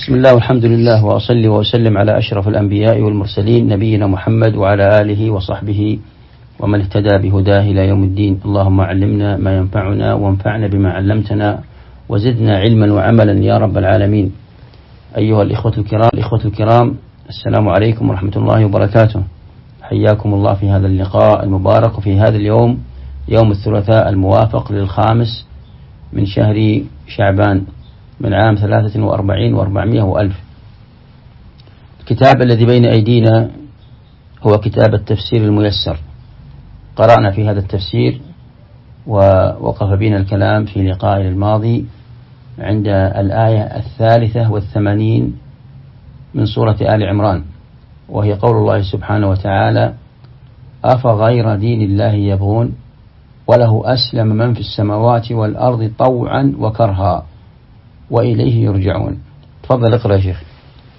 بسم الله والحمد لله وأصلي وأسلم على أشرف الأنبياء والمرسلين نبينا محمد وعلى آله وصحبه ومن اهتدى بهداه إلى يوم الدين. اللهم علمنا ما ينفعنا وانفعنا بما علمتنا وزدنا علما وعملا يا رب العالمين. أيها الإخوة الكرام السلام عليكم ورحمة الله وبركاته. حياكم الله في هذا اللقاء المبارك وفي هذا اليوم، يوم الثلاثاء الموافق للخامس من شهر شعبان من عام 43 و400 وألف. الكتاب الذي بين أيدينا هو كتاب التفسير الميسر. قرأنا في هذا التفسير ووقف بنا الكلام في لقائنا الماضي عند الآية 83 من سورة آل عمران، وهي قول الله سبحانه وتعالى: أفغير دين الله يبغون وله أسلم من في السماوات والأرض طوعا وكرها وإليه يرجعون. تفضل اقرأ يا شيخ.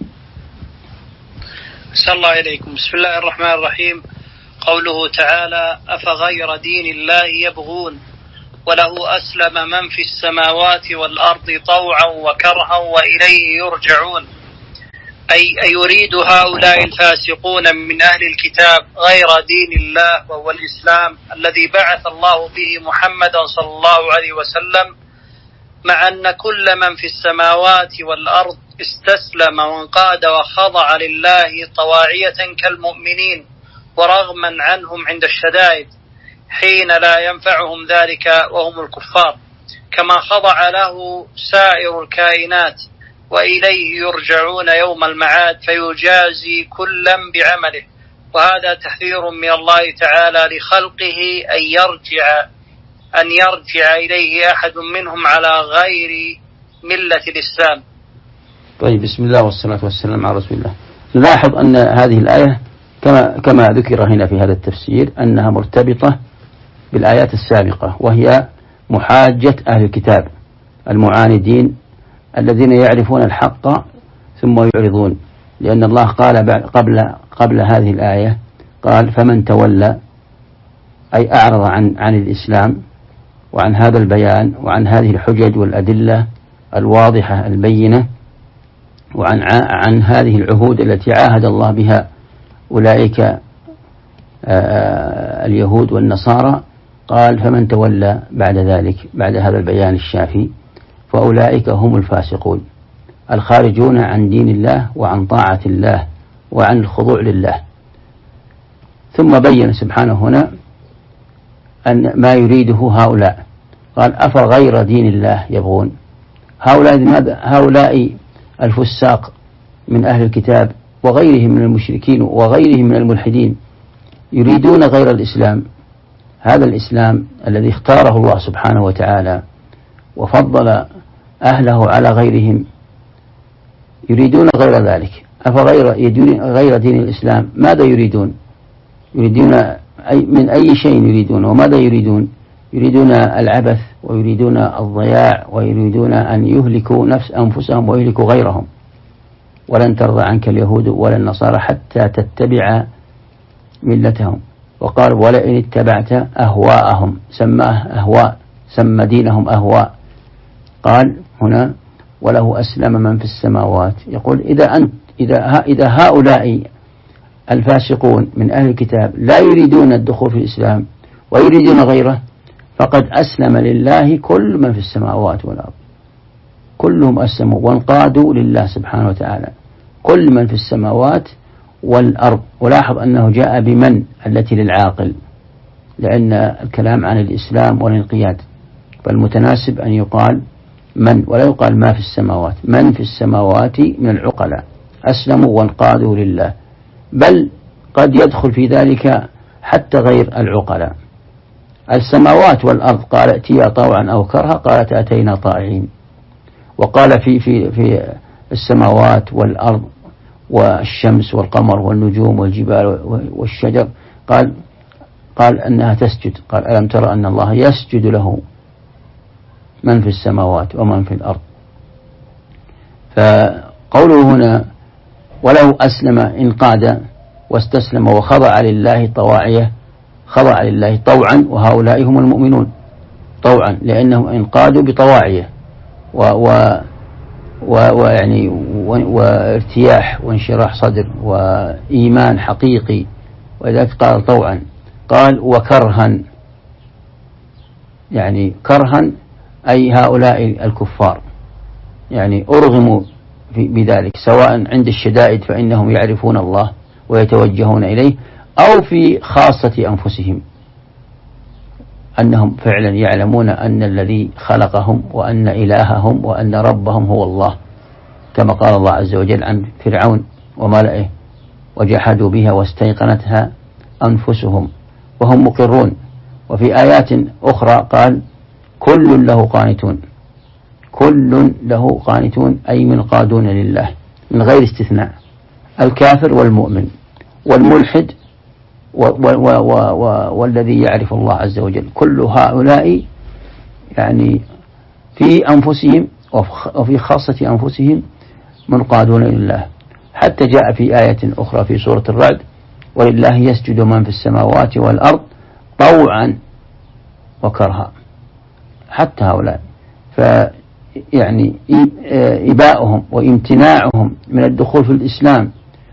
أحسن الله إليكم. بسم الله الرحمن الرحيم. قوله تعالى: أفغير دين الله يبغون وله أسلم من في السماوات والأرض طوعا وكرها وإليه يرجعون، أي يريد هؤلاء الفاسقون من أهل الكتاب غير دين الله وهو الإسلام الذي بعث الله به محمدا صلى الله عليه وسلم، مع أن كل من في السماوات والأرض استسلم وانقاد وخضع لله طواعية كالمؤمنين ورغما عنهم عند الشدائد حين لا ينفعهم ذلك وهم الكفار، كما خضع له سائر الكائنات، وإليه يرجعون يوم المعاد فيجازي كلا بعمله. وهذا تحذير من الله تعالى لخلقه أن يرجع إليه أحد منهم على غير ملة الإسلام. طيب، بسم الله والصلاة والسلام على رسول الله. نلاحظ أن هذه الآية كما ذكر هنا في هذا التفسير أنها مرتبطة بالآيات السابقة، وهي محاجة أهل الكتاب المعاندين الذين يعرفون الحق ثم يعرضون، لأن الله قال قبل هذه الآية قال: فمن تولى، أي أعرض عن الإسلام وعن هذا البيان وعن هذه الحجج والأدلة الواضحة البينة وعن هذه العهود التي عاهد الله بها أولئك اليهود والنصارى. قال: فمن تولى بعد ذلك، بعد هذا البيان الشافي، فأولئك هم الفاسقون الخارجون عن دين الله وعن طاعة الله وعن الخضوع لله. ثم بين سبحانه هنا أن ما يريده هؤلاء، قال: أفغير دين الله يبغون. هؤلاء الفساق من أهل الكتاب وغيرهم من المشركين وغيرهم من الملحدين يريدون غير الإسلام، هذا الإسلام الذي اختاره الله سبحانه وتعالى وفضل أهله على غيرهم، يريدون غير ذلك. غير دين الإسلام. ماذا يريدون من أي شيء يريدون؟ وماذا يريدون؟ يريدون العبث ويريدون الضياع ويريدون أن يهلكوا أنفسهم ويهلكوا غيرهم. ولن ترضى عنك اليهود ولا النصارى حتى تتبع ملتهم. وقال: ولئن اتبعت أهواءهم، سماه أهواء، سمى دينهم أهواء. قال هنا: وله أسلم من في السماوات. يقول إذا هؤلاء الفاسقون من أهل الكتاب لا يريدون الدخول في الإسلام ويريدون غيره، فقد أسلم لله كل من في السماوات والأرض، كلهم أسلموا وانقادوا لله سبحانه وتعالى، كل من في السماوات والأرض. ولاحظ أنه جاء بمن التي للعاقل، لأن الكلام عن الإسلام والانقياد، فالمتناسب أن يقال من ولا يقال ما في السماوات. من في السماوات من العقلاء أسلموا وانقادوا لله، بل قد يدخل في ذلك حتى غير العقلاء. السماوات والأرض قال: ائتيا طوعا أو كرها، قالت أتينا طائعين. وقال في السماوات والأرض والشمس والقمر والنجوم والجبال والشجر، قال أنها تسجد. قال: ألم ترى أن الله يسجد له من في السماوات ومن في الأرض. فقوله هنا: ولو أسلم، انقاد واستسلم وخضع لله طواعية، خضع لله طوعا، وهؤلاء هم المؤمنون طوعا لأنهم انقادوا بطواعية ويعني وارتياح وانشراح صدر وإيمان حقيقي. ولذلك قال طوعا، قال وكرها، يعني كرها أي هؤلاء الكفار يعني أرغموا بذلك، سواء عند الشدائد فإنهم يعرفون الله ويتوجهون إليه، أو في خاصة أنفسهم أنهم فعلا يعلمون أن الذي خلقهم وأن إلههم وأن ربهم هو الله، كما قال الله عز وجل عن فرعون وملئه وجحدوا بها واستيقنتها أنفسهم وهم مقرون. وفي آيات أخرى قال كل له قانتون، كل له قانتون أي منقادون لله من غير استثناء، الكافر والمؤمن والملحد والذي يعرف الله عز وجل، كل هؤلاء يعني في أنفسهم وفي خاصة أنفسهم منقادون لله. حتى جاء في آية أخرى في سورة الرعد ولله يسجد من في السماوات والأرض طوعا وكرها. حتى هؤلاء فيعني إباؤهم وامتناعهم من الدخول في الإسلام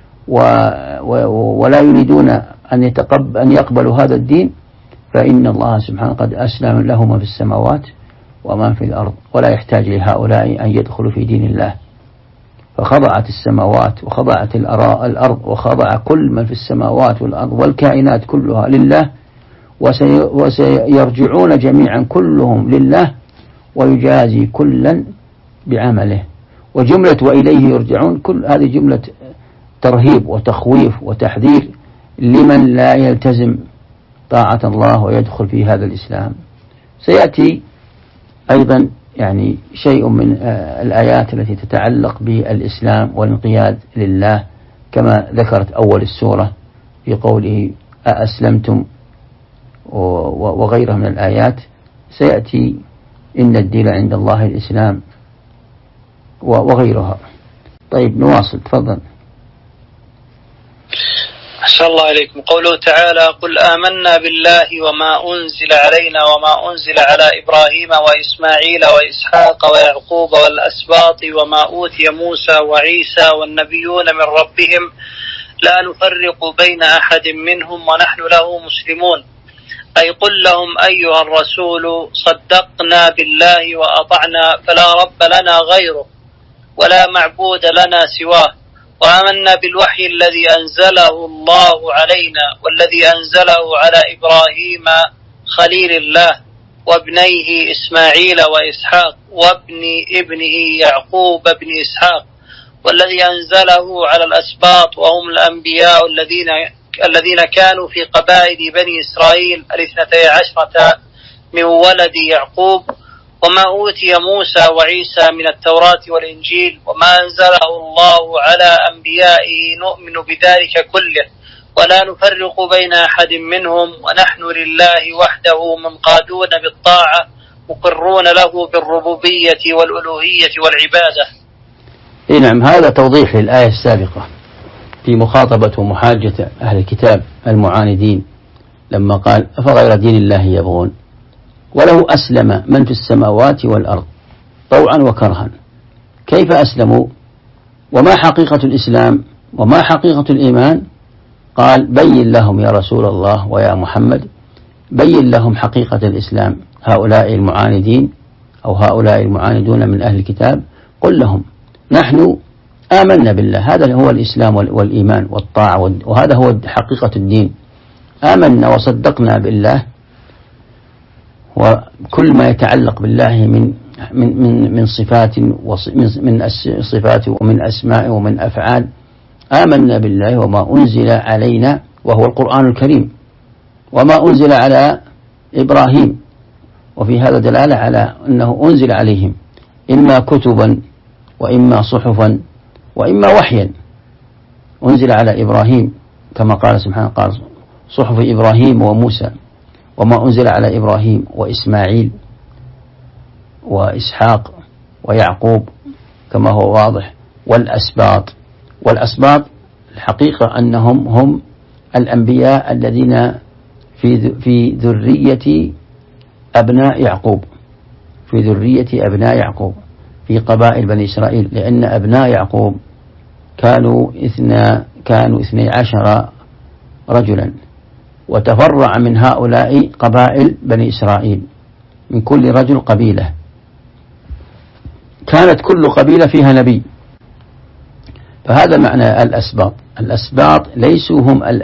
ولا يريدون أن يقبلوا هذا الدين، فإن الله سبحانه قد أسلم له ما في السماوات وما في الأرض، ولا يحتاج لهؤلاء أن يدخلوا في دين الله. فخضعت السماوات وخضعت الأرض وخضع كل من في السماوات والأرض والكائنات كلها لله، وسيرجعون جميعا كلهم لله ويجازي كلا بعمله. وجملة وإليه يرجعون كل هذه جملة ترهيب وتخويف وتحذير لمن لا يلتزم طاعة الله ويدخل في هذا الإسلام. سيأتي أيضا يعني شيء من الآيات التي تتعلق بالإسلام والانقياد لله، كما ذكرت أول السورة في قوله أأسلمتم وغيرها من الآيات. سيأتي إن الدين عند الله الإسلام وغيرها. طيب نواصل، تفضل. أحسن الله إليكم. قوله تعالى قل آمنا بالله وما أنزل علينا وما أنزل على إبراهيم وإسماعيل وإسحاق ويعقوب والأسباط وما أوتي موسى وعيسى والنبيون من ربهم لا نفرق بين أحد منهم ونحن له مسلمون. أي قل لهم أيها الرسول صدقنا بالله وأطعنا فلا رب لنا غيره ولا معبود لنا سواه، وآمنا بالوحي الذي أنزله الله علينا والذي أنزله على إبراهيم خليل الله وابنيه إسماعيل وإسحاق وابن ابنه يعقوب بن إسحاق، والذي أنزله على الأسباط وهم الأنبياء الذين كانوا في قبائل بني إسرائيل 12 من ولد يعقوب، وما أوتي موسى وعيسى من التوراة والإنجيل وما أنزله الله على أنبيائه نؤمن بذلك كله ولا نفرق بين أحد منهم ونحن لله وحده منقادون بالطاعة مقرون له بالربوبية والألوهية والعبادة. نعم، هذا توضيح للآية السابقة في مخاطبة ومحاجة أهل الكتاب المعاندين لما قال أفغير دين الله يبغون وله أسلم من في السماوات والأرض طوعا وكرها. كيف أسلموا؟ وما حقيقة الإسلام وما حقيقة الإيمان؟ قال بين لهم يا رسول الله ويا محمد، بين لهم حقيقة الإسلام. هؤلاء المعاندين أو هؤلاء المعاندون من أهل الكتاب قل لهم نحن آمنا بالله، هذا هو الإسلام والإيمان والطاعة، وهذا هو حقيقة الدين. آمنا وصدقنا بالله وكل ما يتعلق بالله من صفات من صفات ومن أسماء ومن أفعال. آمنا بالله وما أنزل علينا وهو القرآن الكريم وما أنزل على إبراهيم، وفي هذا دلالة على أنه أنزل عليهم إما كتبا وإما صحفا وإما وحيا. أنزل على إبراهيم كما قال سبحانه قال صحف إبراهيم وموسى، وما أنزل على إبراهيم وإسماعيل وإسحاق ويعقوب كما هو واضح، والأسباط الحقيقة أنهم هم الأنبياء الذين في ذرية أبناء يعقوب، في ذرية أبناء يعقوب. في قبائل بني إسرائيل، لأن أبناء يعقوب كانوا 12 رجلا، وتفرع من هؤلاء قبائل بني إسرائيل، من كل رجل قبيلة، كانت كل قبيلة فيها نبي. فهذا معنى الأسباط. الأسباط ليسوا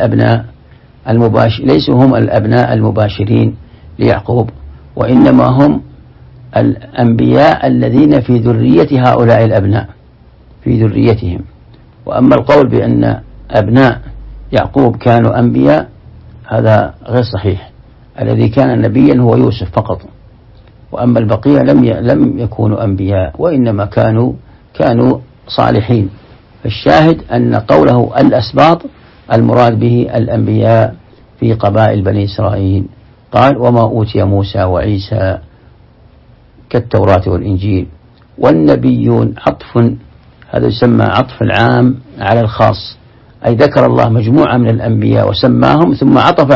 هم الأبناء المباشرين ليعقوب، وإنما هم الأنبياء الذين في ذرية هؤلاء الأبناء، في ذريتهم. وأما القول بأن أبناء يعقوب كانوا أنبياء هذا غير صحيح. الذي كان نبيا هو يوسف فقط، وأما البقية لم يكونوا أنبياء، وإنما كانوا صالحين. فالشاهد أن قوله الأسباط المراد به الأنبياء في قبائل بني إسرائيل. قال وما أوتي موسى وعيسى كالتوراة والإنجيل. والنبيون عطف، هذا يسمى عطف العام على الخاص، أي ذكر الله مجموعة من الأنبياء وسماهم، ثم عطف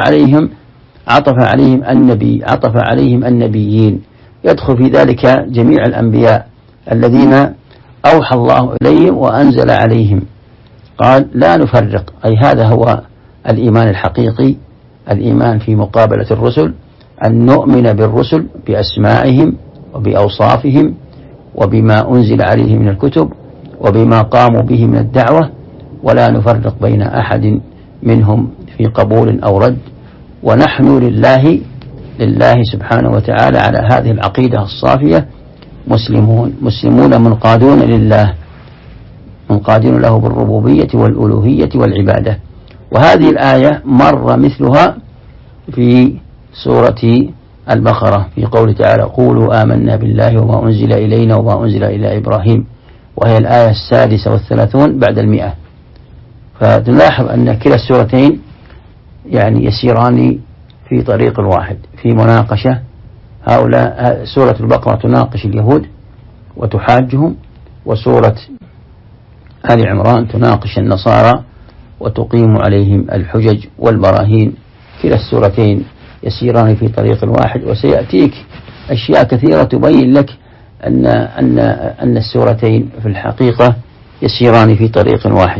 عليهم النبيين، يدخل في ذلك جميع الأنبياء الذين أوحى الله إليهم وأنزل عليهم. قال لا نفرق، أي هذا هو الإيمان الحقيقي، الإيمان في مقابلة الرسل، أن نؤمن بالرسل بأسمائهم وبأوصافهم وبما أنزل عليهم من الكتب وبما قاموا به من الدعوة، ولا نفرق بين أحد منهم في قبول أو رد. ونحن لله سبحانه وتعالى على هذه العقيدة الصافية مسلمون منقادون لله، منقادون له بالربوبية والألوهية والعبادة. وهذه الآية مر مثلها في سورة البقرة في قوله تعالى قولوا آمنا بالله وما أنزل إلينا وما أنزل إلى إبراهيم، وهي الآية 36 بعد 100. فتلاحظ أن كلا السورتين يعني يسيران في طريق واحد في مناقشة. هؤلاء سورة البقرة تناقش اليهود وتحاجهم، وسورة آل عمران تناقش النصارى وتقيم عليهم الحجج والبراهين. كلا السورتين يسيران في طريق واحد، وسيأتيك أشياء كثيرة تبين لك أن السورتين في الحقيقة يسيران في طريق واحد.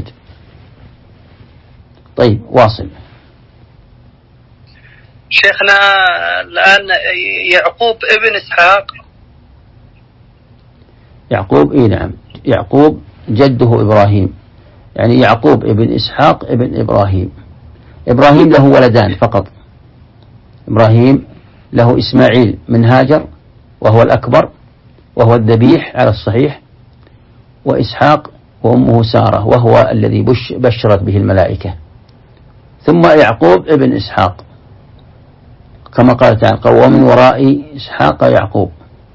طيب واصل. شيخنا الآن يعقوب ابن إسحاق. يعقوب نعم، يعقوب جده إبراهيم، يعني يعقوب ابن إسحاق ابن إبراهيم. إبراهيم له ولدان فقط، إبراهيم له إسماعيل من هاجر وهو الأكبر وهو الذبيح على الصحيح، وإسحاق وأمه سارة وهو الذي بشرت به الملائكة. ثم يعقوب ابن إسحاق كما قال تعالى ومن وراء إسحاق يعقوب.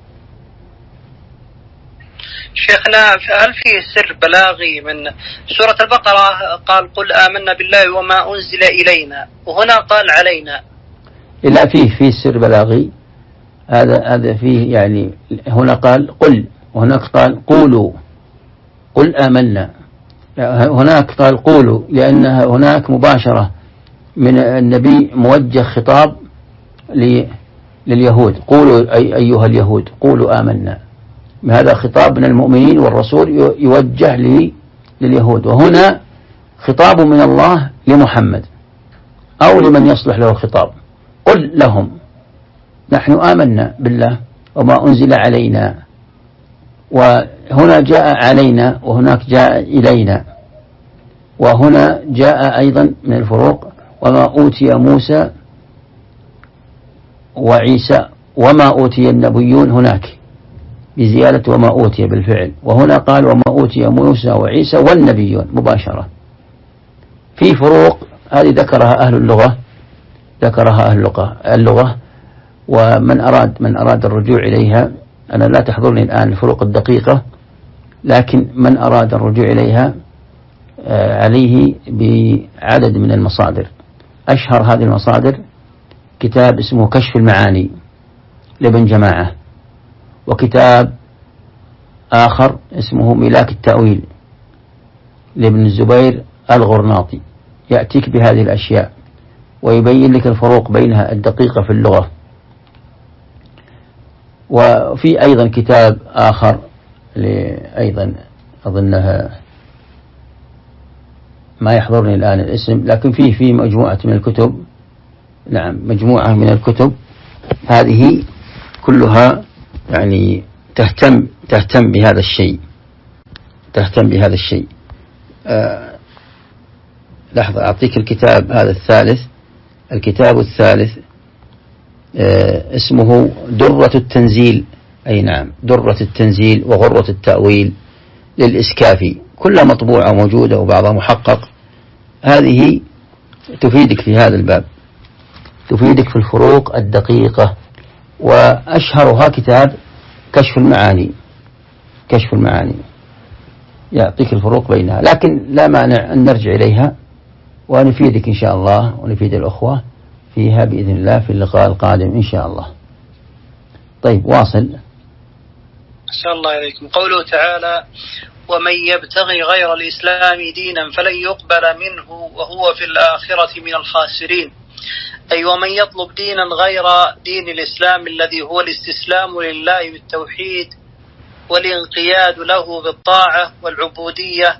شيخنا هل فيه سر بلاغي من سورة البقرة؟ قال قل آمنا بالله وما أنزل إلينا، وهنا قال علينا. لا فيه سر بلاغي، هذا فيه يعني هنا قال قل وهناك قال قولوا، قل آمنا، هناك قال قولوا، لأن هناك مباشرة من النبي موجه خطاب لليهود، قولوا أيها اليهود قولوا آمنا. هذا خطاب من المؤمنين والرسول يوجه لليهود، وهنا خطاب من الله لمحمد أو لمن يصلح له الخطاب. قل لهم نحن آمنا بالله وما أنزل علينا، وهنا جاء علينا وهناك جاء إلينا، وهنا جاء أيضا من الفروق وما أوتي موسى وعيسى وما أوتي النبيون، هناك بزيادة وما أوتي بالفعل، وهنا قال وما أوتي موسى وعيسى والنبيون مباشرة. في فروق هذه ذكرها أهل اللغة، ومن أراد الرجوع إليها، أنا لا تحضرني الآن الفروق الدقيقة، لكن من أراد الرجوع إليها عليه بعدد من المصادر. أشهر هذه المصادر كتاب اسمه كشف المعاني لابن جماعة، وكتاب آخر اسمه ملاك التأويل لابن الزبير الغرناطي، يأتيك بهذه الأشياء ويبين لك الفروق بينها الدقيقة في اللغة. وفي أيضا كتاب آخر أيضا أظنها ما يحضرني الآن الاسم، لكن فيه مجموعة من الكتب، نعم مجموعة من الكتب هذه كلها يعني تهتم بهذا الشيء. لحظة أعطيك الكتاب هذا الكتاب الثالث اسمه درة التنزيل، أي نعم درة التنزيل وغرة التأويل للإسكافي، كلها مطبوعة وموجودة وبعضها محقق. هذه تفيدك في هذا الباب، تفيدك في الفروق الدقيقة، وأشهرها كتاب كشف المعاني يعطيك الفروق بينها، لكن لا مانع أن نرجع إليها ونفيدك إن شاء الله ونفيد الأخوة فيها بإذن الله في اللقاء القادم إن شاء الله. طيب واصل. أحسن الله إليكم. قوله تعالى: ومن يبتغي غير الإسلام دينا فلن يقبل منه وهو في الآخرة من الخاسرين، أي ومن يطلب دينا غير دين الإسلام الذي هو الاستسلام لله بالتوحيد والانقياد له بالطاعة والعبودية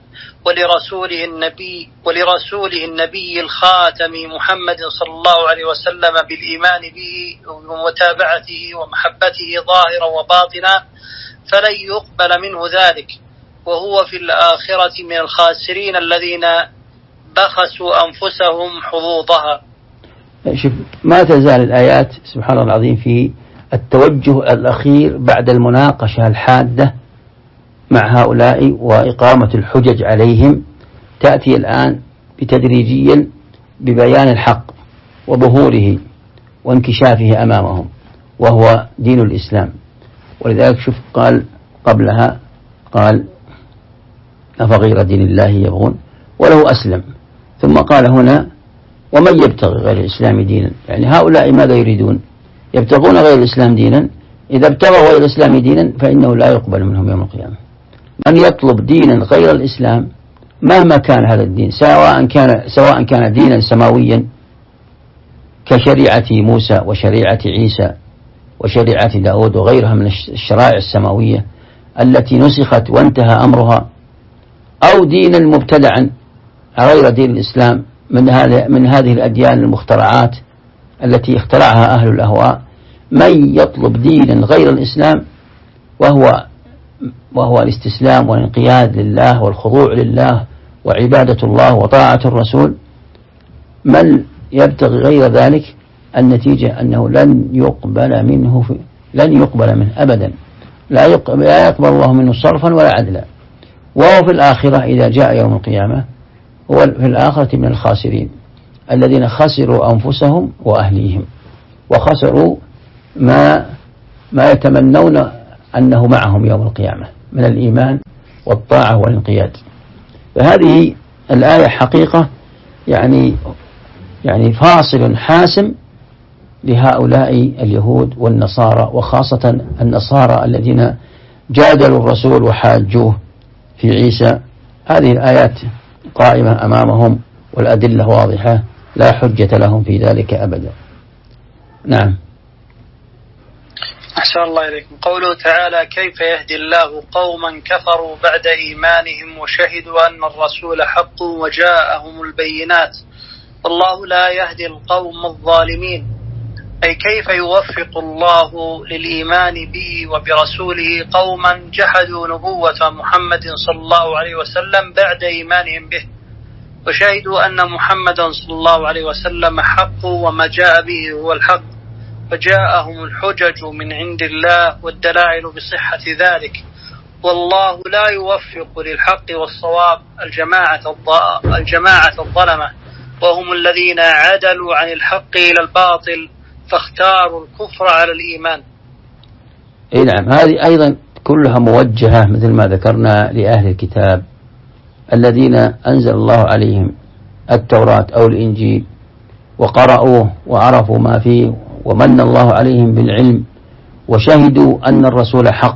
ولرسوله النبي الخاتم محمد صلى الله عليه وسلم بالإيمان به ومتابعته ومحبته ظاهرا وباطنا، فلن يقبل منه ذلك وهو في الآخرة من الخاسرين الذين بخسوا أنفسهم حظوظها. شوف ما تزال الآيات سبحان الله العظيم في التوجه الأخير بعد المناقشة الحادة مع هؤلاء وإقامة الحجج عليهم، تأتي الآن بتدريجيا ببيان الحق وظهوره وانكشافه أمامهم وهو دين الإسلام. ولذلك شوف قال قبلها قال: أفغير دين الله يبغون وله أسلم، ثم قال هنا: ومن يبتغي غير الإسلام دينا، يعني هؤلاء ماذا يريدون؟ يبتغون غير الإسلام دينا، إذا ابتغوا غير الإسلام دينا فإنه لا يقبل منهم يوم القيامة. من يطلب دينا غير الإسلام مهما كان هذا الدين، سواء كان دينا سماويا كشريعة موسى وشريعة عيسى وشريعة داود وغيرها من الشرائع السماوية التي نسخت وانتهى أمرها، أو دينا مبتدعا غير دين الإسلام من هذه الأديان المخترعات التي اخترعها أهل الأهواء. من يطلب دينا غير الإسلام وهو الاستسلام والانقياد لله والخضوع لله وعبادة الله وطاعة الرسول، من يبتغي غير ذلك النتيجة أنه لن يقبل منه أبدا، لا يقبل الله منه صرفا ولا عدلا، وهو في الآخرة إذا جاء يوم القيامة هو في الآخرة من الخاسرين الذين خسروا أنفسهم وأهليهم وخسروا ما يتمنون أنه معهم يوم القيامة من الإيمان والطاعة والانقياد. فهذه الآية حقيقة يعني فاصل حاسم لهؤلاء اليهود والنصارى، وخاصة النصارى الذين جادلوا الرسول وحاجوه في عيسى. هذه الآيات قائمة أمامهم والأدلة واضحة، لا حجة لهم في ذلك أبدا. نعم. أحسن الله إليكم. قوله تعالى: كيف يهدي الله قوما كفروا بعد إيمانهم وشهدوا أن الرسول حق وجاءهم البينات والله لا يهدي القوم الظالمين، أي كيف يوفق الله للإيمان به وبرسوله قوما جحدوا نبوة محمد صلى الله عليه وسلم بعد إيمانهم به، وشهدوا أن محمدا صلى الله عليه وسلم حق وما جاء به هو الحق، فجاءهم الحجج من عند الله والدلائل بصحة ذلك، والله لا يوفق للحق والصواب الجماعة الظلمة، وهم الذين عدلوا عن الحق إلى الباطل فاختاروا الكفر على الإيمان. أي نعم، هذه أيضا كلها موجهة مثل ما ذكرنا لأهل الكتاب الذين أنزل الله عليهم التوراة أو الإنجيل وقرأوه وعرفوا ما فيه ومن الله عليهم بالعلم وشهدوا أن الرسول حق.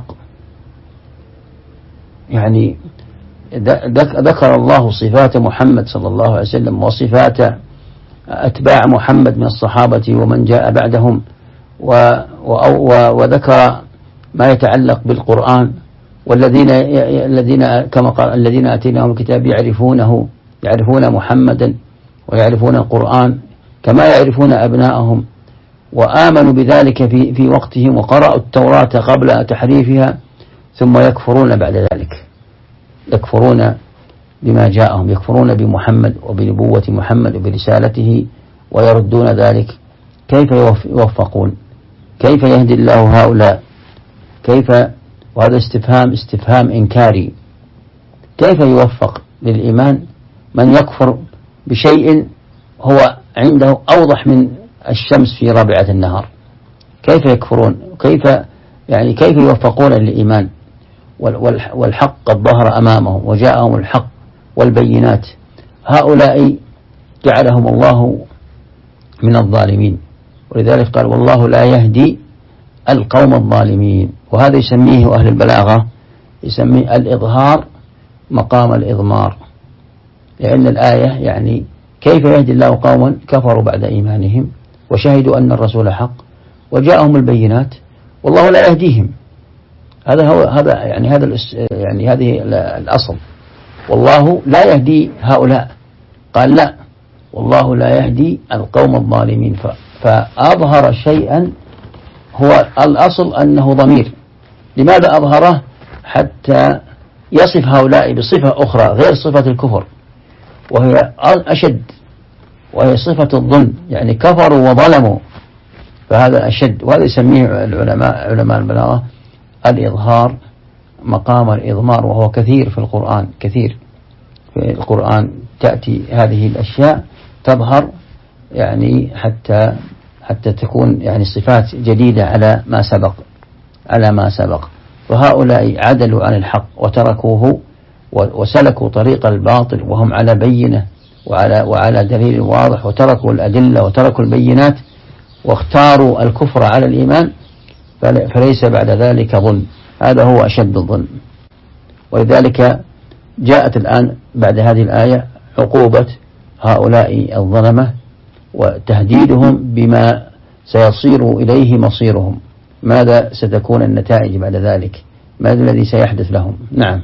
يعني ذكر الله صفات محمد صلى الله عليه وسلم وصفات أتباع محمد من الصحابة ومن جاء بعدهم، وذكر ما يتعلق بالقرآن الذين كما قال الذين آتيناهم الكتاب يعرفون محمدا ويعرفون القرآن كما يعرفون أبناءهم، وآمنوا بذلك في وقتهم، وقرأوا التوراة قبل تحريفها، ثم يكفرون بعد ذلك، يكفرون بما جاءهم، يكفرون بمحمد وبنبوة محمد وبرسالته ويردون ذلك. كيف يوفقون؟ كيف يهدي الله هؤلاء؟ كيف؟ وهذا استفهام إنكاري. كيف يوفق للإيمان من يكفر بشيء هو عنده أوضح من الشمس في رابعة النهار؟ كيف يكفرون؟ كيف يوفقون للإيمان والحق قد ظهر أمامهم وجاءهم الحق والبينات؟ هؤلاء جعلهم الله من الظالمين، ولذلك قال والله لا يهدي القوم الظالمين. وهذا يسميه أهل البلاغة يسميه الإظهار مقام الإضمار، لأن الآية يعني كيف يهدي الله قوما كفروا بعد إيمانهم وشهدوا أن الرسول حق وجاءهم البينات والله لا يهديهم. هذه الأصل، والله لا يهدي هؤلاء. قال لا، والله لا يهدي القوم الظالمين، فأظهر شيئا هو الأصل أنه ضمير. لماذا أظهره؟ حتى يصف هؤلاء بصفة أخرى غير صفة الكفر، وهي أشد، وهي صفة الظلم، يعني كفروا وظلموا، فهذا أشد. وهذا يسميه علماء البلاغة الإظهار مقام الإضمار، وهو كثير في القرآن، كثير في القرآن تأتي هذه الأشياء تظهر، يعني حتى تكون يعني صفات جديدة على ما سبق. وهؤلاء عدلوا عن الحق وتركوه وسلكوا طريق الباطل وهم على بينة وعلى دليل واضح، وتركوا الأدلة وتركوا البينات واختاروا الكفر على الإيمان، فليس بعد ذلك ظلم. هذا هو أشد الظلم. ولذلك جاءت الآن بعد هذه الآية عقوبة هؤلاء الظلمة وتهديدهم بما سيصير إليه مصيرهم. ماذا ستكون النتائج بعد ذلك؟ ماذا الذي سيحدث لهم؟ نعم.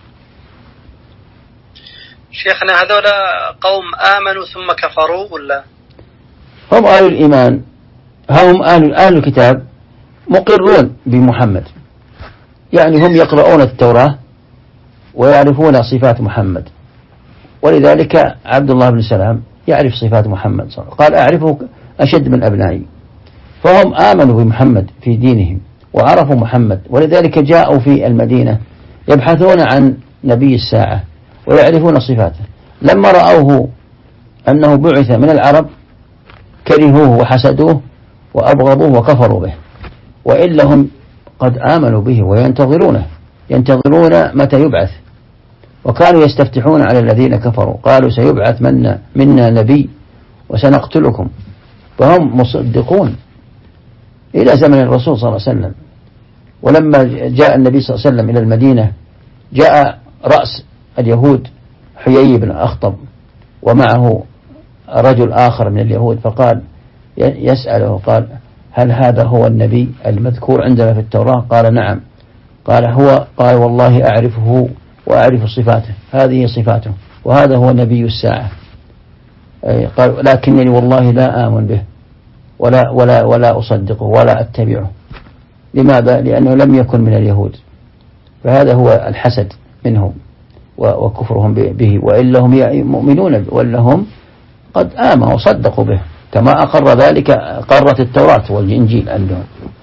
شيخنا هذول قوم آمنوا ثم كفروا ولا؟ هم أهل الإيمان، هم أهل الكتاب مقرون بمحمد، يعني هم يقرؤون التوراة ويعرفون صفات محمد، ولذلك عبد الله بن سلام يعرف صفات محمد صلى الله عليه وسلم، قال أعرفه أشد من أبنائي. فهم آمنوا بمحمد في دينهم وعرفوا محمد، ولذلك جاءوا في المدينة يبحثون عن نبي الساعة ويعرفون صفاته. لما رأوه أنه بعث من العرب كرهوه وحسدوه وأبغضوه وكفروا به، وإلا هم قد آمنوا به وينتظرون متى يبعث. وكانوا يستفتحون على الذين كفروا، قالوا سيبعث منا نبي وسنقتلكم، فهم مصدقون إلى زمن الرسول صلى الله عليه وسلم. ولما جاء النبي صلى الله عليه وسلم إلى المدينة جاء رأس اليهود حيي بن أخطب ومعه رجل آخر من اليهود، فقال يسأله، قال هل هذا هو النبي المذكور عندنا في التوراة؟ قال نعم. قال هو؟ قال والله أعرفه وأعرف صفاته، هذه صفاته، وهذا هو نبي الساعة. قال لكنني والله لا آمن به ولا أصدقه ولا أتبعه. لماذا؟ لأنه لم يكن من اليهود. فهذا هو الحسد منهم وكفرهم به، وإلا هم مؤمنون، وإلا هم قد آمنوا وصدقوا به، كما أقر ذلك قرت التوراة والإنجيل عندهم.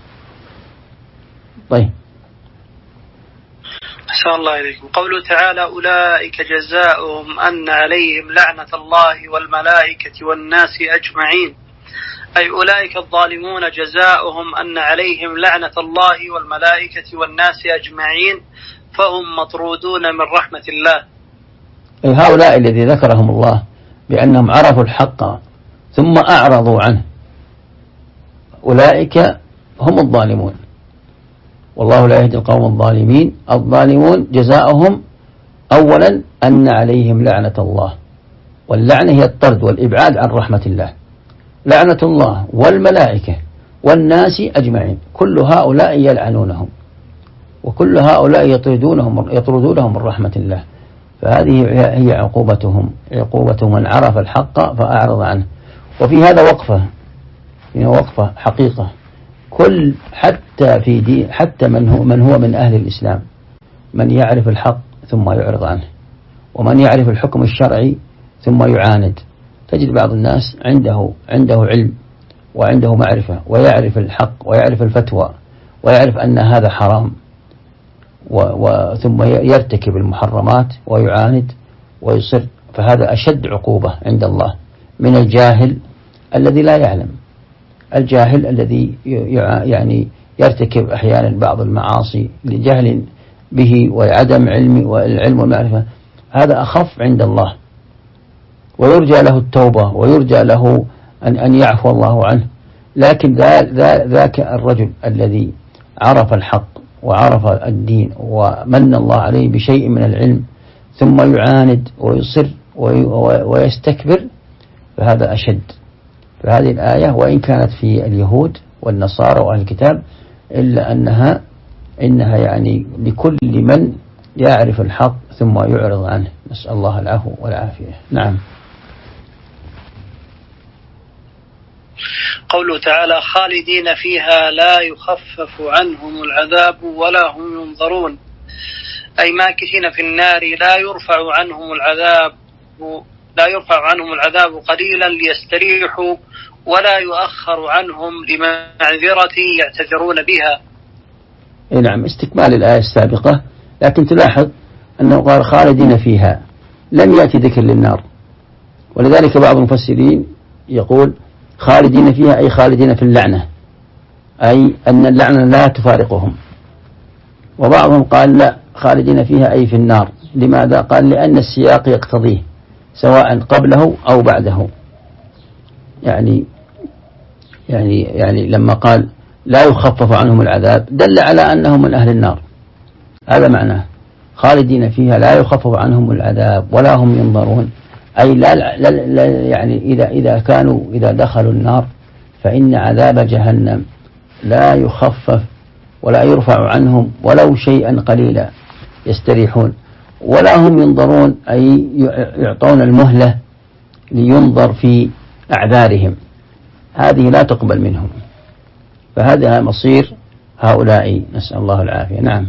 طيب. أحسن الله إليكم. قوله تعالى أولئك جزاؤهم أن عليهم لعنة الله والملائكة والناس أجمعين، أي أولئك الظالمون جزاؤهم أن عليهم لعنة الله والملائكة والناس أجمعين، فهم مطرودون من رحمة الله. هؤلاء الذي ذكرهم الله بأنهم عرفوا الحق ثم أعرضوا عنه، أولئك هم الظالمون، والله لا يهدي القوم الظالمين. الظالمون جزاؤهم أولا أن عليهم لعنة الله، واللعنة هي الطرد والإبعاد عن رحمة الله. لعنة الله والملائكة والناس أجمعين، كل هؤلاء يلعنونهم وكل هؤلاء يطردونهم من رحمة الله. فهذه هي عقوبة من عرف الحق فأعرض عنه. وفي هذا وقفة حقيقة. كل حتى من هو من أهل الإسلام، من يعرف الحق ثم يعرض عنه، ومن يعرف الحكم الشرعي ثم يعاند. تجد بعض الناس عنده علم وعنده معرفة ويعرف الحق ويعرف الفتوى ويعرف أن هذا حرام، ثم يرتكب المحرمات ويعاند ويصر. فهذا أشد عقوبة عند الله من الجاهل الذي لا يعلم، الجاهل الذي يعني يرتكب أحيانا بعض المعاصي لجهل به وعدم العلم والمعرفة. هذا أخف عند الله، ويرجى له التوبة ويرجى له أن يعفو الله عنه. لكن ذاك الرجل الذي عرف الحق وعرف الدين ومن الله عليه بشيء من العلم ثم يعاند ويصر ويستكبر، فهذا أشد. فهذه الآية وإن كانت في اليهود والنصارى وأهل الكتاب إلا إنها يعني لكل من يعرف الحق ثم يعرض عنه. نسأل الله العفو والعافية. نعم. قوله تعالى: خالدين فيها لا يخفف عنهم العذاب ولا هم ينظرون، أي ماكثين في النار لا يرفع عنهم العذاب قليلا ليستريحوا، ولا يؤخر عنهم لمعذرة يعتذرون بها. نعم، استكمال الآية السابقة. لكن تلاحظ أنه قال خالدين فيها، لم يأتي ذكر للنار. ولذلك بعض المفسرين يقول خالدين فيها أي خالدين في اللعنة، أي أن اللعنة لا تفارقهم. وبعضهم قال لا، خالدين فيها أي في النار. لماذا؟ قال لأن السياق يقتضيه سواء قبله أو بعده. يعني لما قال لا يخفف عنهم العذاب دل على أنهم من أهل النار، هذا معناه. خالدين فيها لا يخفف عنهم العذاب ولا هم ينظرون، أي لا يعني إذا دخلوا النار فإن عذاب جهنم لا يخفف ولا يرفع عنهم ولو شيئا قليلا، يستريحون. ولا هم ينظرون، أي يعطون المهلة لينظر في أعذارهم، هذه لا تقبل منهم. فهذا مصير هؤلاء، نسأل الله العافية. نعم.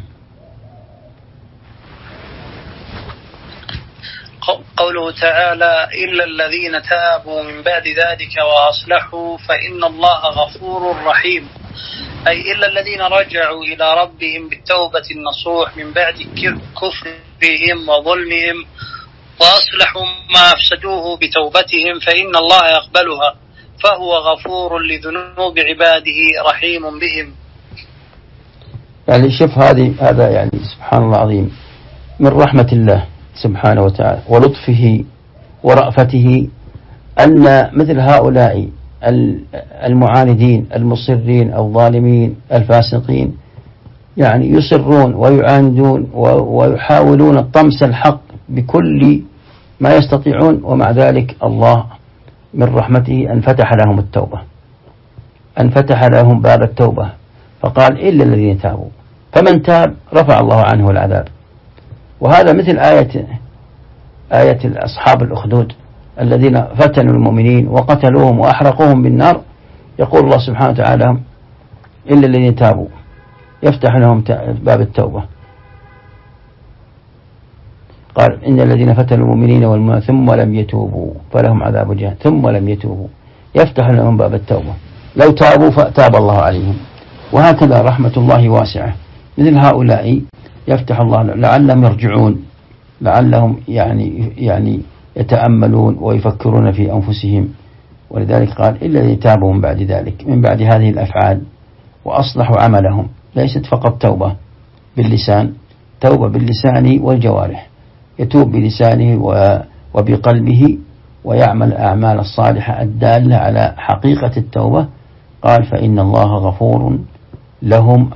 قوله تعالى: إلا الذين تابوا من بعد ذلك وأصلحوا فإن الله غفور رحيم، أي إلا الذين رجعوا إلى ربهم بالتوبة النصوح من بعد كفرهم وظلمهم وأصلحوا ما أفسدوه بتوبتهم فإن الله يقبلها، فهو غفور لذنوب عباده رحيم بهم. يعني شوف هذا يعني سبحان الله العظيم من رحمة الله سبحانه وتعالى ولطفه ورأفته أن مثل هؤلاء المعاندين المصرين الظالمين الفاسقين يعني يصرون ويعاندون ويحاولون طمس الحق بكل ما يستطيعون، ومع ذلك الله من رحمته أن فتح لهم التوبة، أن فتح لهم باب التوبة، فقال إلا الذين تابوا، فمن تاب رفع الله عنه العذاب. وهذا مثل آية أصحاب الأخدود الذين فتنوا المؤمنين وقتلوهم وأحرقوهم بالنار، يقول الله سبحانه وتعالى إلا الذين تابوا، يفتح لهم باب التوبة. قال إن الذين فتنوا المؤمنين والمؤمنات ثم لم يتوبوا فلهم عذاب جهنم، ثم لم يتوبوا يفتح لهم باب التوبة، لو تابوا فتاب الله عليهم. وهكذا رحمة الله واسعة، مثل هؤلاء يفتح الله لعلهم يرجعون، لعلهم يعني يتأملون ويفكرون في أنفسهم. ولذلك قال إلا الذين تابوا من بعد ذلك، من بعد هذه الأفعال وأصلحوا عملهم. ليست فقط توبة باللسان، توبة باللسان والجوارح، يتوب بلسانه وبقلبه ويعمل الأعمال الصالحة الدالة على حقيقة التوبة. قال فإن الله غفور لهم،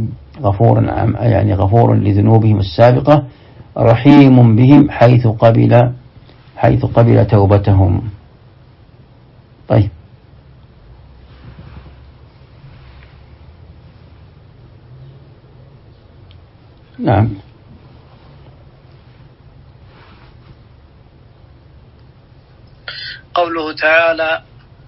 غفور لذنوبهم السابقة، رحيم بهم حيث قبل توبتهم. طيب، نعم. قوله تعالى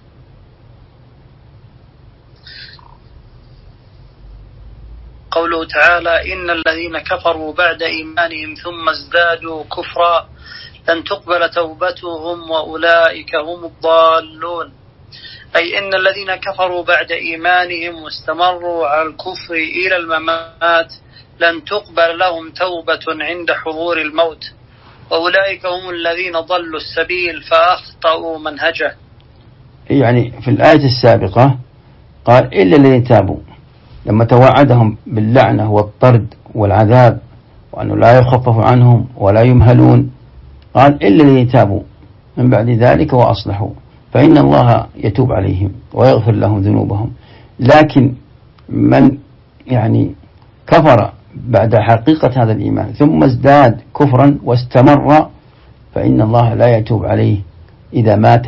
إن الذين كفروا بعد إيمانهم ثم ازدادوا كفرا لن تقبل توبتهم وأولئك هم الضالون. أي إن الذين كفروا بعد إيمانهم واستمروا على الكفر إلى الممات لن تقبل لهم توبة عند حضور الموت، وأولئك هم الذين ضلوا السبيل فأخطأوا منهجه. يعني في الآية السابقة قال إلا الذين تابوا، لما توعدهم باللعنة والطرد والعذاب وأنه لا يخفف عنهم ولا يمهلون، قال إلا الذين تابوا من بعد ذلك وأصلحوا فإن الله يتوب عليهم ويغفر لهم ذنوبهم. لكن من يعني كفر بعد حقيقة هذا الإيمان ثم ازداد كفرا واستمر فإن الله لا يتوب عليه إذا مات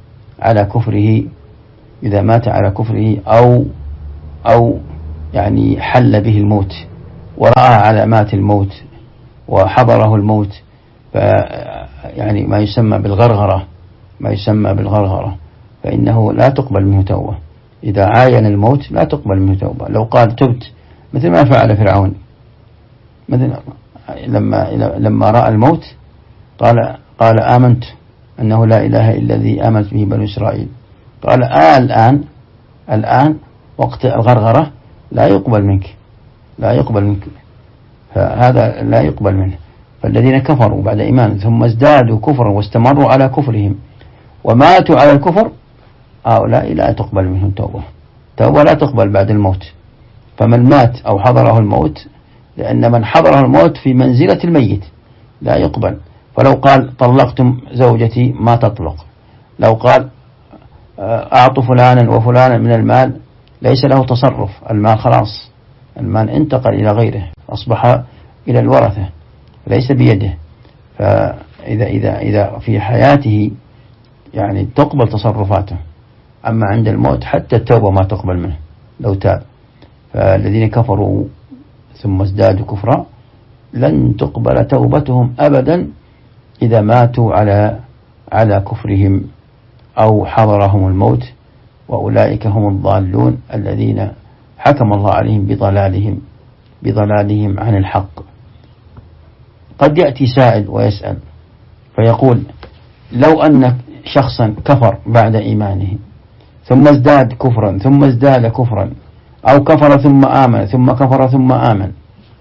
على كفره أو يعني حل به الموت ورأى علامات الموت وحضره الموت، يعني ما يسمى بالغرغرة فإنه لا تقبل منه توبة. إذا عاين الموت لا تقبل منه توبة. لو قال تبت مثل ما فعل فرعون، مثل لما رأى الموت قال آمنت أنه لا إله إلا الذي آمنت به بنو إسرائيل، قال الآن وقت الغرغرة لا يقبل منك، فهذا لا يقبل منه. فالذين كفروا بعد إيمان ثم ازدادوا كفرا واستمروا على كفرهم وماتوا على الكفر هؤلاء لا تقبل منهم توبة لا تقبل بعد الموت. فمن مات أو حضره الموت، لأن من حضره الموت في منزلة الميت لا يقبل. فلو قال طلقتم زوجتي ما تطلق، لو قال أعطوا فلانا وفلانا من المال ليس له تصرف، المال خلاص، المال انتقل إلى غيره، أصبح إلى الورثة ليس بيده. فإذا في حياته يعني تقبل تصرفاته، أما عند الموت حتى التوبة ما تقبل منه لو تاب. فالذين كفروا ثم ازدادوا كفرا لن تقبل توبتهم أبدا إذا ماتوا على كفرهم أو حضرهم الموت، وأولئك هم الضالون الذين حكم الله عليهم بضلالهم عن الحق. قد يأتي سائل ويسأل فيقول لو أن شخصا كفر بعد إيمانه ثم ازداد كفرا ثم ازداد كفرا، أو كفر ثم آمن ثم كفر ثم آمن،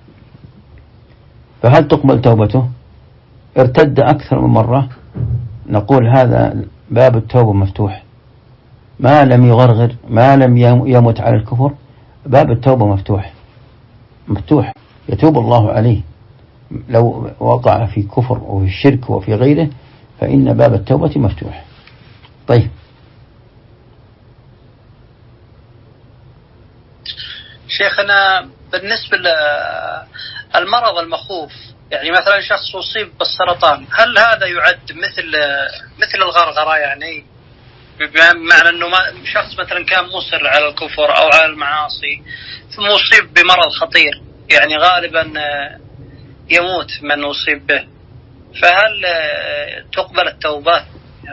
فهل تقبل توبته؟ ارتد أكثر من مرة، نقول هذا باب التوبة مفتوح، ما لم يغرغر، ما لم يمت على الكفر، باب التوبة مفتوح يتوب الله عليه. لو وقع في كفر وفي الشرك وفي غيره فإن باب التوبة مفتوح. طيب، شيخنا بالنسبة للمرض المخوف، يعني مثلا شخص أصيب بالسرطان، هل هذا يعد مثل الغرغرة؟ يعني بمعنى أنه شخص مثلا كان مصر على الكفر أو على المعاصي ثم أصيب بمرض خطير، يعني غالبا يموت من أصيب به، فهل تقبل التوبة؟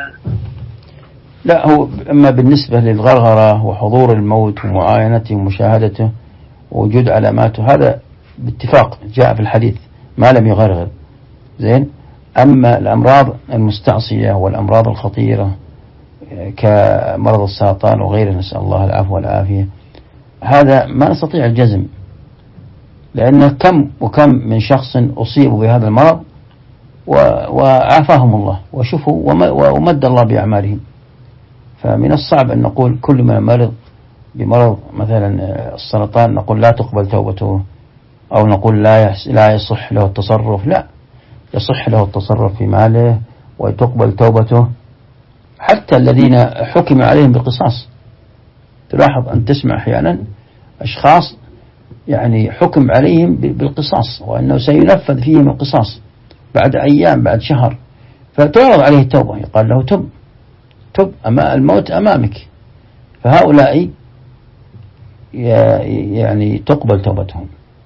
لا، هو أما بالنسبة للغرغرة وحضور الموت ومعاينته ومشاهدته ووجود علاماته هذا باتفاق جاء في الحديث ما لم يغرغر، زين. أما الأمراض المستعصية والأمراض الخطيرة كمرض السرطان وغيره، نسأل الله العفو والعافية، هذا ما نستطيع الجزم، لأن كم من شخص أصيبوا بهذا المرض وعافاهم الله وشفوا ومد الله بأعمالهم. فمن الصعب أن نقول كل من مرض بمرض مثلا السرطان نقول لا تقبل توبته، أو نقول لا يصح له التصرف. لا، يصح له التصرف في ماله وتقبل توبته. حتى الذين حكم عليهم بالقصاص، تلاحظ أن تسمع أحيانا أشخاص يعني حكم عليهم بالقصاص وأنه سينفذ فيهم القصاص بعد أيام بعد شهر، فتعرض عليه التوبة، يقال له تب أما الموت أمامك. فهؤلاء يعني تقبل توبتهم.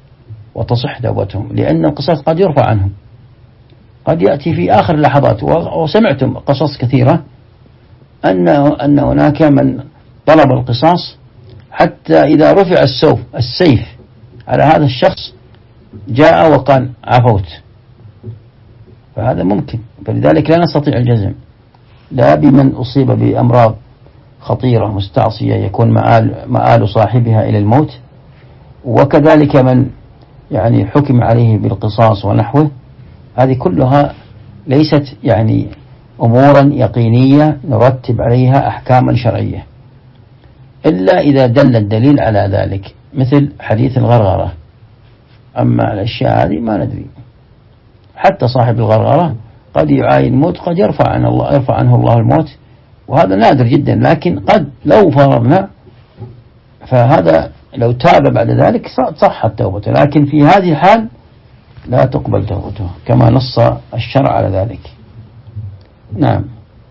وتصح توبتهم، لأن القصاص قد يرفع عنهم، قد يأتي في آخر اللحظات. وسمعتم قصص كثيرة أن هناك من طلب القصاص حتى إذا رفع السيف على هذا الشخص جاء وقال عفوت، فهذا ممكن. فلذلك لا نستطيع الجزم لا بمن أصيب بأمراض خطيرة مستعصية يكون مآل صاحبها إلى الموت، وكذلك من يعني حكم عليه بالقصاص ونحوه. هذه كلها ليست يعني أمورا يقينية نرتب عليها أحكاما شرعية إلا إذا دل الدليل على ذلك، مثل حديث الغرغرة. أما الأشياء هذه ما ندري، حتى صاحب الغرغرة قد يعاين الموت، قد يرفع عنه الله الموت، وهذا نادر جدا. لكن قد لو فرضنا فهذا لو تاب بعد ذلك صحت توبته، لكن في هذه الحال لا تقبل توبته كما نص الشرع على ذلك. نعم.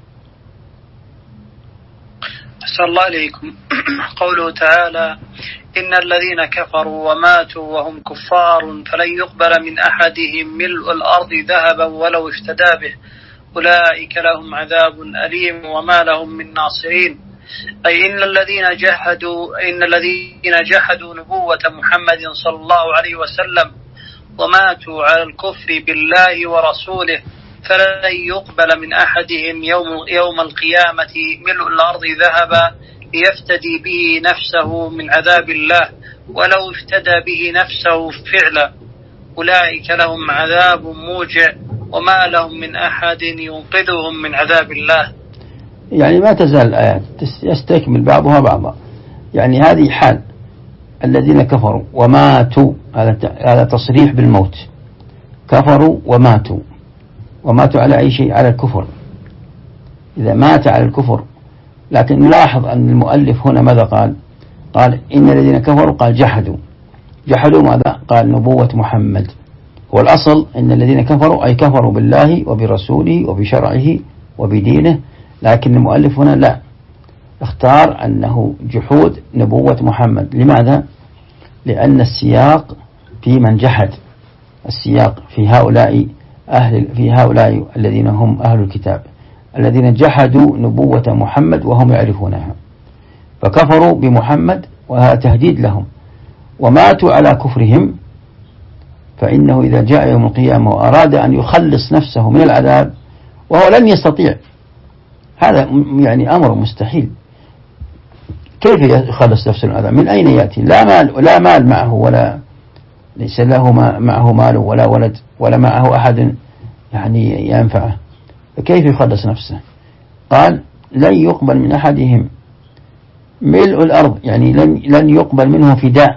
أحسن الله إليكم. قوله تعالى: إن الذين كفروا وماتوا وهم كفار فلن يقبل من أحدهم ملء الأرض ذهبا ولو افتدى به أولئك لهم عذاب أليم وما لهم من ناصرين. أي إن الذين جحدوا نبوة محمد صلى الله عليه وسلم وماتوا على الكفر بالله ورسوله فلن يقبل من أحدهم يوم القيامة ملء الأرض ذهبا ليفتدي به نفسه من عذاب الله ولو افتدى به نفسه فعلا أولئك لهم عذاب موجع وما لهم من أحد ينقذهم من عذاب الله. يعني ما تزال الآيات يستكمل بعضها بعضا. يعني هذه حال الذين كفروا وماتوا، هذا تصريح بالموت، كفروا وماتوا على أي شيء؟ على الكفر. إذا مات على الكفر، لكن نلاحظ أن المؤلف هنا ماذا قال إن الذين كفروا، قال جحدوا ماذا؟ قال نبوة محمد. هو الأصل إن الذين كفروا أي كفروا بالله وبرسوله وبشرعه وبدينه، لكن المؤلف هنا لا، اختار أنه جحود نبوة محمد. لماذا؟ لأن السياق في من جحد، السياق في هؤلاء الذين هم أهل الكتاب الذين جحدوا نبوة محمد وهم يعرفونها، فكفروا بمحمد وهذا تهديد لهم، وماتوا على كفرهم، فإنه إذا جاء يوم القيامة وأراد أن يخلص نفسه من العذاب وهو لن يستطيع، هذا يعني أمر مستحيل. كيف يخلص نفسه من العذاب؟ من أين يأتي؟ لا مال معه، ولا ليس له معه مال ولا ولد ولا معه أحد يعني ينفعه، فكيف يخلص نفسه؟ قال لن يقبل من أحدهم ملء الأرض، يعني لن يقبل منه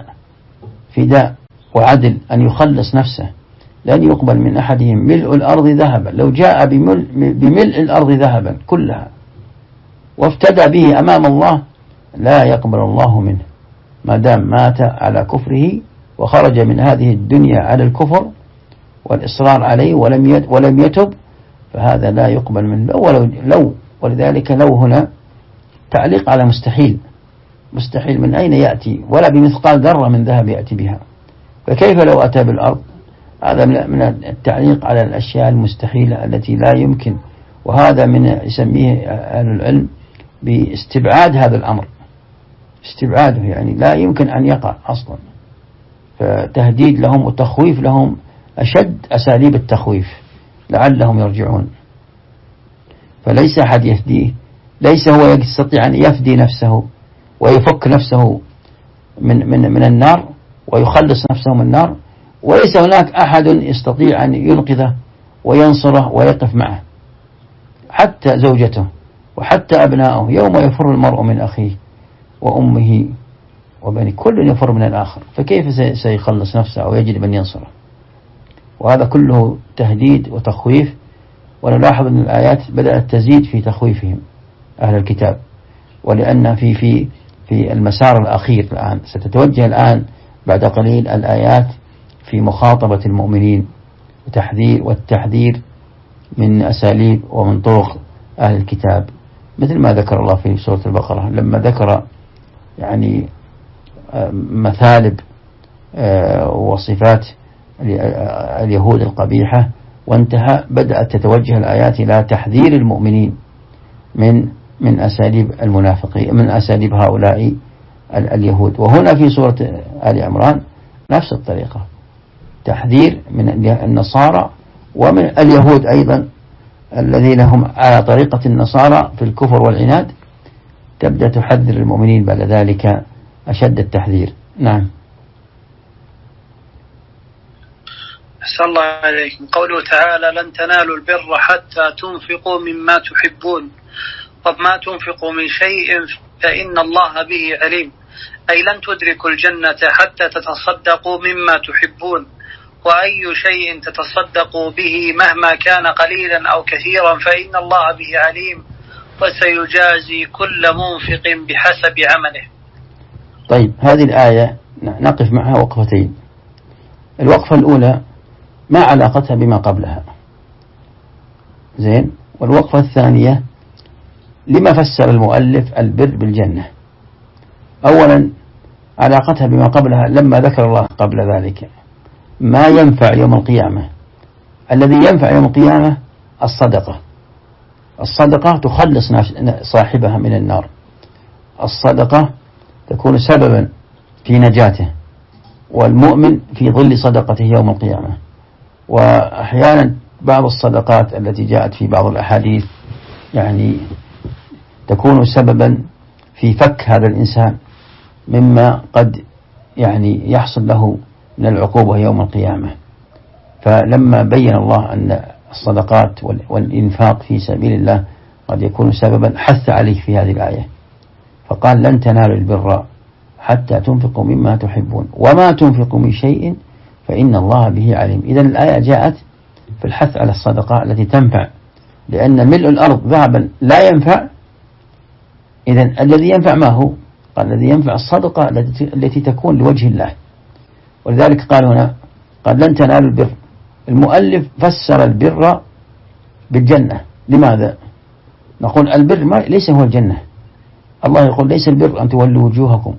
فداء وعدل أن يخلص نفسه. لن يقبل من أحدهم ملء الأرض ذهبا، لو جاء بملء الأرض ذهبا كلها وافتدى به أمام الله لا يقبل الله منه، ما دام مات على كفره وخرج من هذه الدنيا على الكفر والإصرار عليه ولم يتب، فهذا لا يقبل منه ولذلك لو هنا تعليق على مستحيل من أين يأتي؟ ولا بمثقال ذرة من ذهب يأتي بها، فكيف لو أتى بالأرض؟ هذا من التعليق على الأشياء المستحيلة التي لا يمكن، وهذا من يسميه أهل العلم باستبعاد هذا الأمر، استبعاده يعني لا يمكن أن يقع أصلا. فتهديد لهم وتخويف لهم أشد أساليب التخويف لعلهم يرجعون. فليس أحد يفديه، ليس هو يستطيع أن يفدي نفسه ويفك نفسه من النار ويخلص نفسه من النار، وليس هناك أحد يستطيع أن ينقذه وينصره ويقف معه، حتى زوجته وحتى أبنائه. يوم يفر المرء من أخيه وأمه وبنيه، كل يفر من الآخر، فكيف سيخلص نفسه أو يجد من ينصره؟ وهذا كله تهديد وتخويف. ونلاحظ أن الآيات بدأت تزيد في تخويفهم أهل الكتاب، ولأن في المسار الأخير الآن ستتوجه الآن بعد قليل الآيات في مخاطبة المؤمنين والتحذير من أساليب ومن طرق أهل الكتاب، مثل ما ذكر الله في سورة البقرة لما ذكر يعني مثالب وصفات اليهود القبيحة وانتهى، بدأت تتوجه الآيات إلى تحذير المؤمنين من أساليب المنافقين، من أساليب هؤلاء اليهود. وهنا في سورة آل عمران نفس الطريقة، تحذير من النصارى ومن اليهود أيضا الذين هم على طريقة النصارى في الكفر والعناد، تبدأ تحذر المؤمنين بعد ذلك أشد التحذير. نعم. أحسن الله عليكم. قوله تعالى لن تنالوا البر حتى تنفقوا مما تحبون، وما تنفقوا من شيء فإن الله به عليم، أي لن تدركوا الجنة حتى تتصدقوا مما تحبون، وأي شيء تتصدقوا به مهما كان قليلا أو كثيرا فإن الله به عليم، وسيجازي كل منفق بحسب عمله. طيب، هذه الآية نقف معها وقفتين. الوقفة الأولى ما علاقتها بما قبلها؟ زين. والوقفة الثانية لما فسر المؤلف البر بالجنة؟ أولا علاقتها بما قبلها لما ذكر الله قبل ذلك ما ينفع يوم القيامة. الذي ينفع يوم القيامة الصدقة. الصدقة تخلص صاحبها من النار. الصدقة تكون سببا في نجاته، والمؤمن في ظل صدقته يوم القيامة. وأحيانا بعض الصدقات التي جاءت في بعض الأحاديث يعني تكون سببا في فك هذا الإنسان مما قد يعني يحصل له من العقوبة يوم القيامة. فلما بين الله أن الصدقات والإنفاق في سبيل الله قد يكون سببا، حث عليه في هذه الآية فقال لن تنالوا البر حتى تنفقوا مما تحبون وما تنفقوا من شيء فإن الله به عليم. إذن الآية جاءت في الحث على الصدقة التي تنفع، لأن ملء الأرض ذهبا لا ينفع. إذن الذي ينفع ما هو؟ قال الذي ينفع الصدقة التي تكون لوجه الله. ولذلك قال هنا قال لن تنالوا البر. المؤلف فسر البر بالجنة. لماذا؟ نقول البر ليس هو الجنة. الله يقول ليس البر أن تولوا وجوهكم،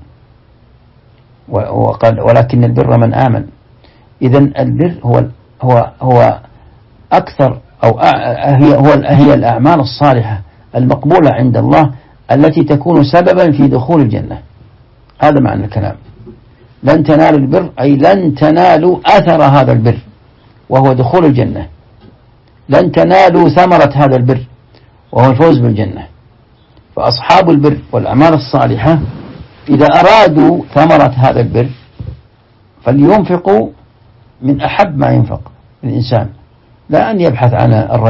وقال ولكن البر من آمن. إذن البر هو أكثر أو هي الأعمال الصالحة المقبولة عند الله التي تكون سببا في دخول الجنة. هذا معنى الكلام. لن تنالوا البر أي لن تنالوا أثر هذا البر وهو دخول الجنة. لن تنالوا ثمرة هذا البر وهو الفوز بالجنة. فأصحاب البر والأعمال الصالحة إذا أرادوا ثمرة هذا البر فلينفقوا من أحب ما ينفق الإنسان، لا أن يبحث عن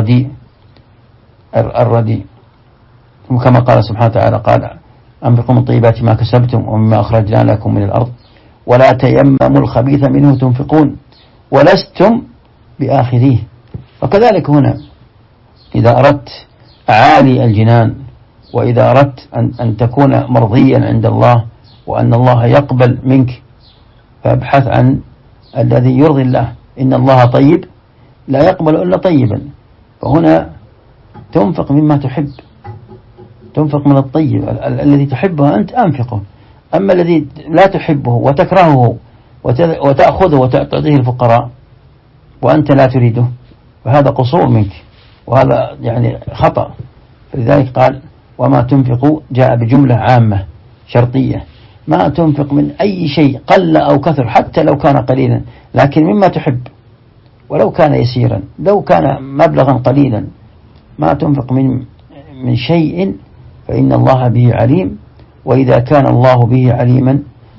الرديء. كما قال سبحانه وتعالى قال أنفقوا من طيبات ما كسبتم ومما أخرجنا لكم من الأرض ولا تيمموا الخبيث منه تنفقون ولستم بآخذيه. وكذلك هنا إذا أردت أعالي الجنان وإذا أردت أن تكون مرضيا عند الله وأن الله يقبل منك فابحث عن الذي يرضي الله. إن الله طيب لا يقبل إلا طيبا. فهنا تنفق مما تحب، تنفق من الطيب الذي تحبه أنت أنفقه. أما الذي لا تحبه وتكرهه وتأخذه وتعطيه الفقراء وأنت لا تريده فهذا قصور منك، وهذا يعني خطأ. فلذلك قال وما تنفقوا جاء بجملة عامة شرطية. ما تنفق من أي شيء قل أو كثر حتى لو كان قليلا، لكن مما تحب ولو كان يسيرا، لو كان مبلغا قليلا، ما تنفق من شيء فإن الله به عليم، وإذا كان الله به عليما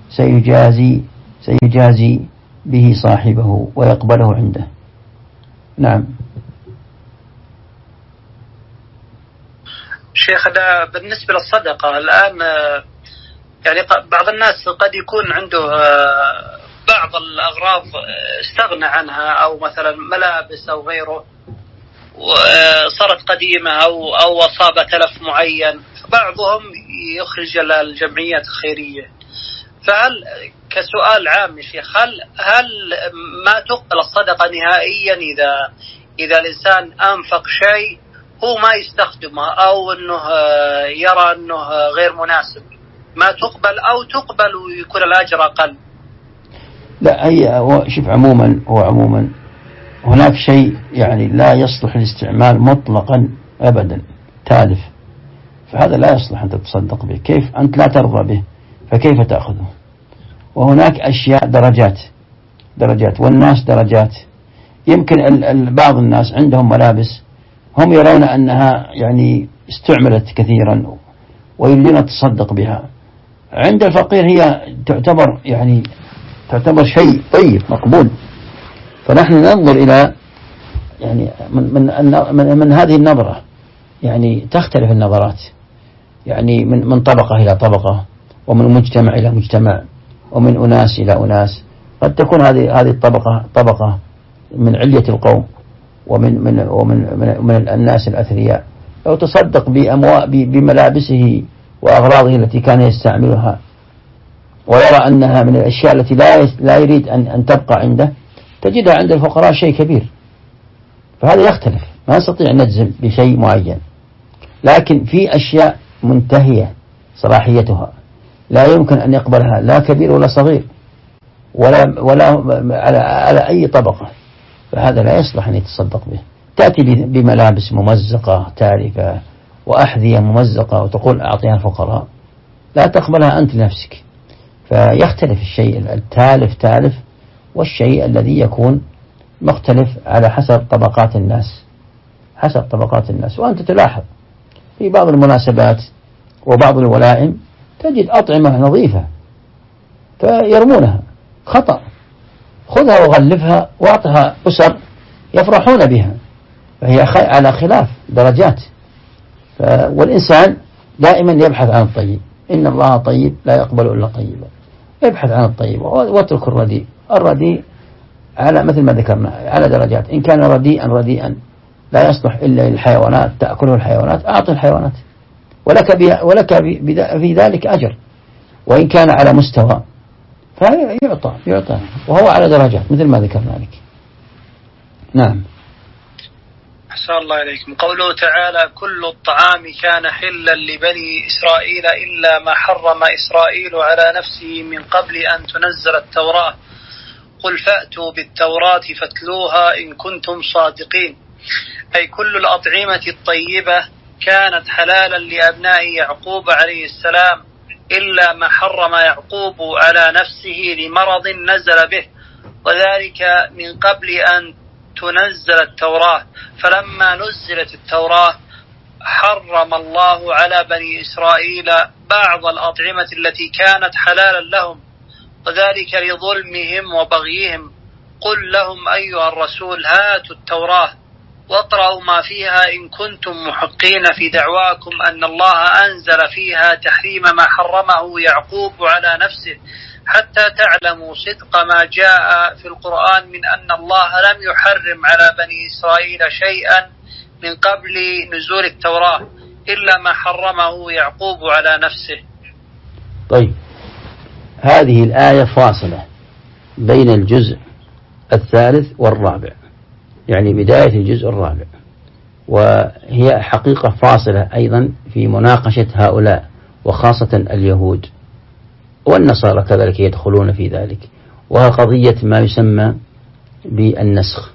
سيجازي به صاحبه ويقبله عنده. نعم. شيخنا بالنسبة للصدقة الآن يعني بعض الناس قد يكون عنده بعض الأغراض استغنى عنها، أو مثلا ملابس أو غيره صارت قديمة أو أصاب تلف معين، فبعضهم يخرج الجمعيات الخيرية. فهل كسؤال عام يا شيخ هل ما تقبل الصدقة نهائيا إذا الإنسان أنفق شيء هو ما يستخدمه أو أنه يرى أنه غير مناسب، ما تقبل أو تقبل ويكون الأجر أقل؟ لا، شوف، عموما هناك شيء يعني لا يصلح الاستعمال مطلقا أبدا، تالف، فهذا لا يصلح أن تتصدق به. كيف أنت لا ترضى به فكيف تأخذه؟ وهناك أشياء درجات والناس درجات. يمكن بعض الناس عندهم ملابس هم يرون أنها يعني استعملت كثيرا ويريدون التصدق بها، عند الفقير هي تعتبر شيء طيب مقبول. فنحن ننظر إلى يعني من هذه النظرة، يعني تختلف النظرات، يعني من طبقة إلى طبقة، ومن مجتمع إلى مجتمع، ومن أناس إلى أناس. قد تكون هذه الطبقة طبقة من علية القوم ومن من ومن من, من الناس الأثرياء، لو تصدق بملابسه وأغراضه التي كان يستعملها ويرى أنها من الأشياء التي لا يريد أن تبقى عنده، تجدها عند الفقراء شيء كبير. فهذا يختلف، ما نستطيع نجزم بشيء معين، لكن في أشياء منتهية صلاحيتها لا يمكن أن يقبلها لا كبير ولا صغير ولا على أي طبقة، فهذا لا يصلح أن يتصدق به. تأتي بملابس ممزقة تالفة وأحذية ممزقة وتقول أعطيها الفقراء، لا تقبلها أنت لنفسك. فيختلف الشيء التالف تالف، والشيء الذي يكون مختلف على حسب طبقات الناس. وأنت تلاحظ في بعض المناسبات وبعض الولائم تجد أطعمة نظيفة فيرمونها، خطأ. خذها وغلفها واعطها أسر يفرحون بها، فهي على خلاف درجات. والإنسان دائما يبحث عن الطيب، إن الله طيب لا يقبل إلا طيبا. ابحث عن الطيب واترك الرديء على مثل ما ذكرنا على درجات. إن كان رديئا لا يصلح إلا للحيوانات تأكله الحيوانات، أعطي الحيوانات ولك في ذلك أجر. وإن كان على مستوى فيعطى وهو على درجات مثل ما ذكرنا لك. نعم. أحسن الله إليكم. قوله تعالى: كل الطعام كان حلا لبني إسرائيل إلا ما حرم إسرائيل على نفسه من قبل أن تنزل التوراة، قل فأتوا بالتوراة فاتلوها إن كنتم صادقين. أي كل الأطعمة الطيبة كانت حلالا لأبناء يعقوب عليه السلام إلا ما حرم يعقوب على نفسه لمرض نزل به، وذلك من قبل أن تنزل التوراة. فلما نزلت التوراة حرم الله على بني إسرائيل بعض الأطعمة التي كانت حلالا لهم، وذلك لظلمهم وبغيهم. قل لهم أيها الرسول هاتوا التوراة واقرأوا ما فيها إن كنتم محقين في دعواكم أن الله أنزل فيها تحريم ما حرمه يعقوب على نفسه، حتى تعلموا صدق ما جاء في القرآن من أن الله لم يحرم على بني إسرائيل شيئا من قبل نزول التوراة إلا ما حرمه يعقوب على نفسه. طيب، هذه الآية فاصلة بين الجزء الثالث والرابع، يعني بداية الجزء الرابع، وهي حقيقة فاصلة أيضا في مناقشة هؤلاء وخاصة اليهود والنصارى كذلك يدخلون في ذلك، وهي قضية ما يسمى بالنسخ.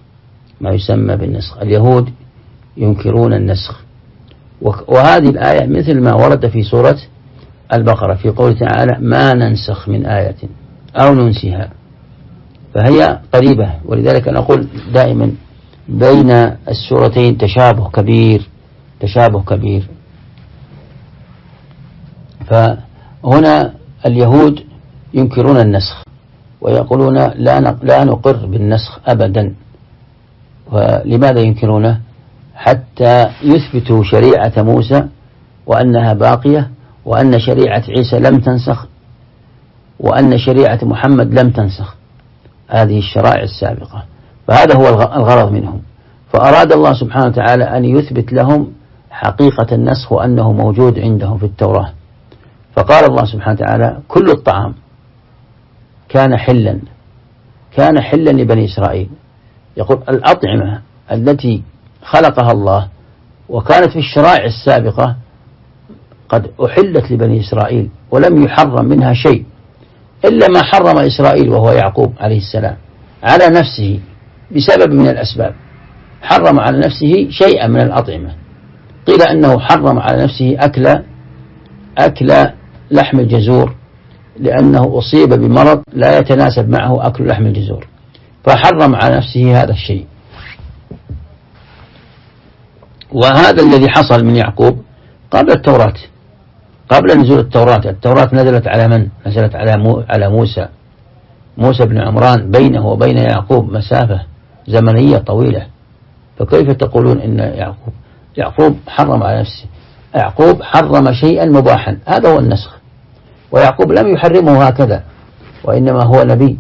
اليهود ينكرون النسخ، وهذه الآية مثل ما ورد في سورة البقرة في قوله تعالى: ما ننسخ من آية أو ننسها، فهي قريبة. ولذلك نقول دائما بين السورتين تشابه كبير. فهنا اليهود ينكرون النسخ ويقولون لا نقر بالنسخ أبدا. ولماذا ينكرونه؟ حتى يثبتوا شريعة موسى وأنها باقية، وأن شريعة عيسى لم تنسخ، وأن شريعة محمد لم تنسخ هذه الشرائع السابقة. فهذا هو الغرض منهم. فأراد الله سبحانه وتعالى أن يثبت لهم حقيقة النسخ وأنه موجود عندهم في التوراة. فقال الله سبحانه وتعالى: كل الطعام كان حلا لبني إسرائيل. يقول الأطعمة التي خلقها الله وكانت في الشرائع السابقة قد أحلت لبني إسرائيل ولم يحرم منها شيء. إلا ما حرم إسرائيل وهو يعقوب عليه السلام على نفسه بسبب من الأسباب. حرم على نفسه شيئا من الأطعمة، قيل أنه حرم على نفسه أكل لحم الجزور لأنه أصيب بمرض لا يتناسب معه أكل لحم الجزور، فحرم على نفسه هذا الشيء. وهذا الذي حصل من يعقوب قبل التوراة، قبل نزول التوراة. التوراة نزلت على من؟ نزلت على موسى بن عمران، بينه وبين يعقوب مسافة زمنية طويلة، فكيف تقولون إن يعقوب حرم على نفسه؟ يعقوب حرم شيئا مباحا، هذا هو النسخ. ويعقوب لم يحرمه هكذا، وإنما هو نبي.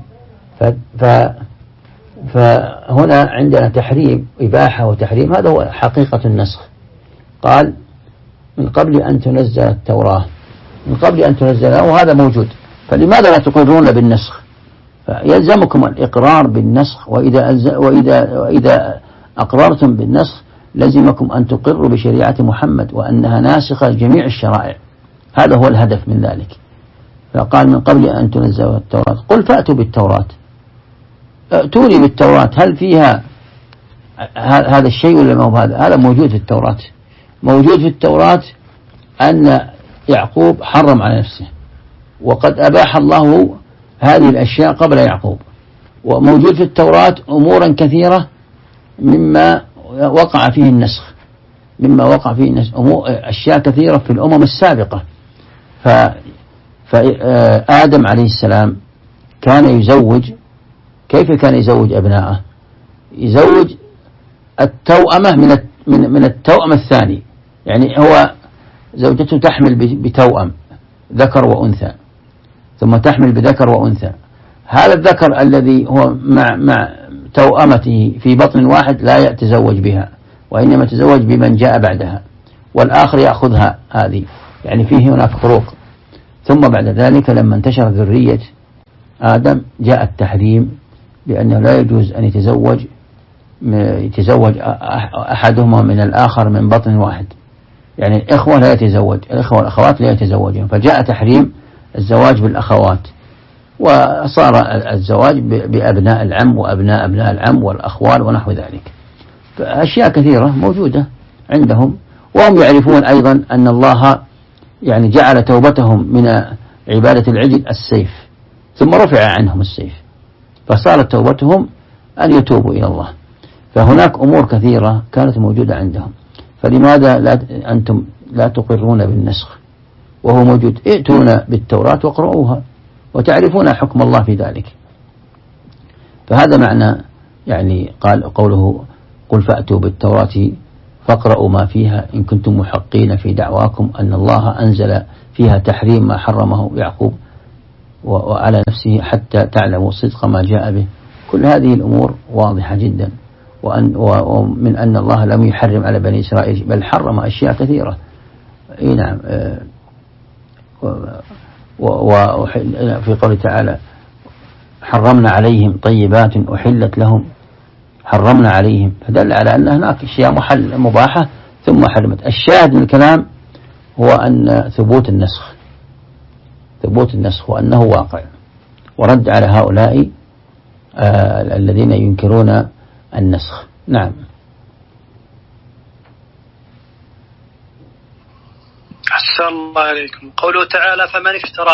فهنا عندنا تحريم، إباحة وتحريم، هذا هو حقيقة النسخ. قال من قبل أن تنزل التوراة، من قبل أن تنزلها، وهذا موجود. فلماذا لا تقرون بالنسخ؟ فيلزمكم الإقرار بالنسخ، وإذا أقررتم بالنسخ لزمكم أن تقروا بشريعة محمد وأنها ناسخة لجميع الشرائع. هذا هو الهدف من ذلك. فقال من قبل أن تنزل التوراة، قل فأتوا بالتوراة، ائتوني بالتوراة، هل فيها هذا الشيء ولا ما هو؟ هذا موجود في التوراة. موجود في التوراة أن يعقوب حرم على نفسه، وقد أباح الله هذه الأشياء قبل يعقوب. وموجود في التوراة أمورا كثيرة مما وقع فيه النسخ، أشياء كثيرة في الأمم السابقة. فآدم عليه السلام كان يزوج، كيف كان يزوج أبناءه؟ يزوج التوأمة من التوأم الثاني، يعني هو زوجته تحمل بتوأم ذكر وأنثى، ثم تحمل بذكر وأنثى. هذا الذكر الذي هو مع توأمته في بطن واحد لا يتزوج بها، وإنما يتزوج بمن جاء بعدها، والآخر يأخذها هذه، يعني فيه هناك فروق. ثم بعد ذلك لما انتشر ذرية آدم جاء التحريم بأنه لا يجوز أن يتزوج أحدهما من الآخر من بطن واحد، يعني الإخوة لا يتزوج، الإخوة والأخوات لا يتزوجون، فجاء تحريم الزواج بالأخوات، وصار الزواج بأبناء العم وأبناء أبناء العم والأخوال ونحو ذلك. فأشياء كثيرة موجودة عندهم، وهم يعرفون أيضا أن الله يعني جعل توبتهم من عبادة العجل السيف، ثم رفع عنهم السيف، فصارت توبتهم أن يتوبوا إلى الله. فهناك أمور كثيرة كانت موجودة عندهم، فلماذا أنتم لا تقرون بالنسخ وهو موجود؟ ائتونا بالتوراة واقرؤوها وتعرفون حكم الله في ذلك. فهذا معنى يعني قوله قل فأتوا بالتوراة فاقرؤوا ما فيها إن كنتم محقين في دعواكم أن الله أنزل فيها تحريم ما حرمه يعقوب وعلى نفسه حتى تعلموا صدق ما جاء به. كل هذه الأمور واضحة جدا، ومن أن الله لم يحرم على بني إسرائيل بل حرم أشياء كثيرة. نعم. وفي قوله تعالى حرمنا عليهم طيبات أحلت لهم، حرمنا عليهم، فدل على أن هناك أشياء مباحة ثم حرمت. الشاهد من الكلام هو أن ثبوت النسخ وأنه واقع، ورد على هؤلاء الذين ينكرون النسخ. نعم. أحسن الله عليكم. قوله تعالى فمن افترى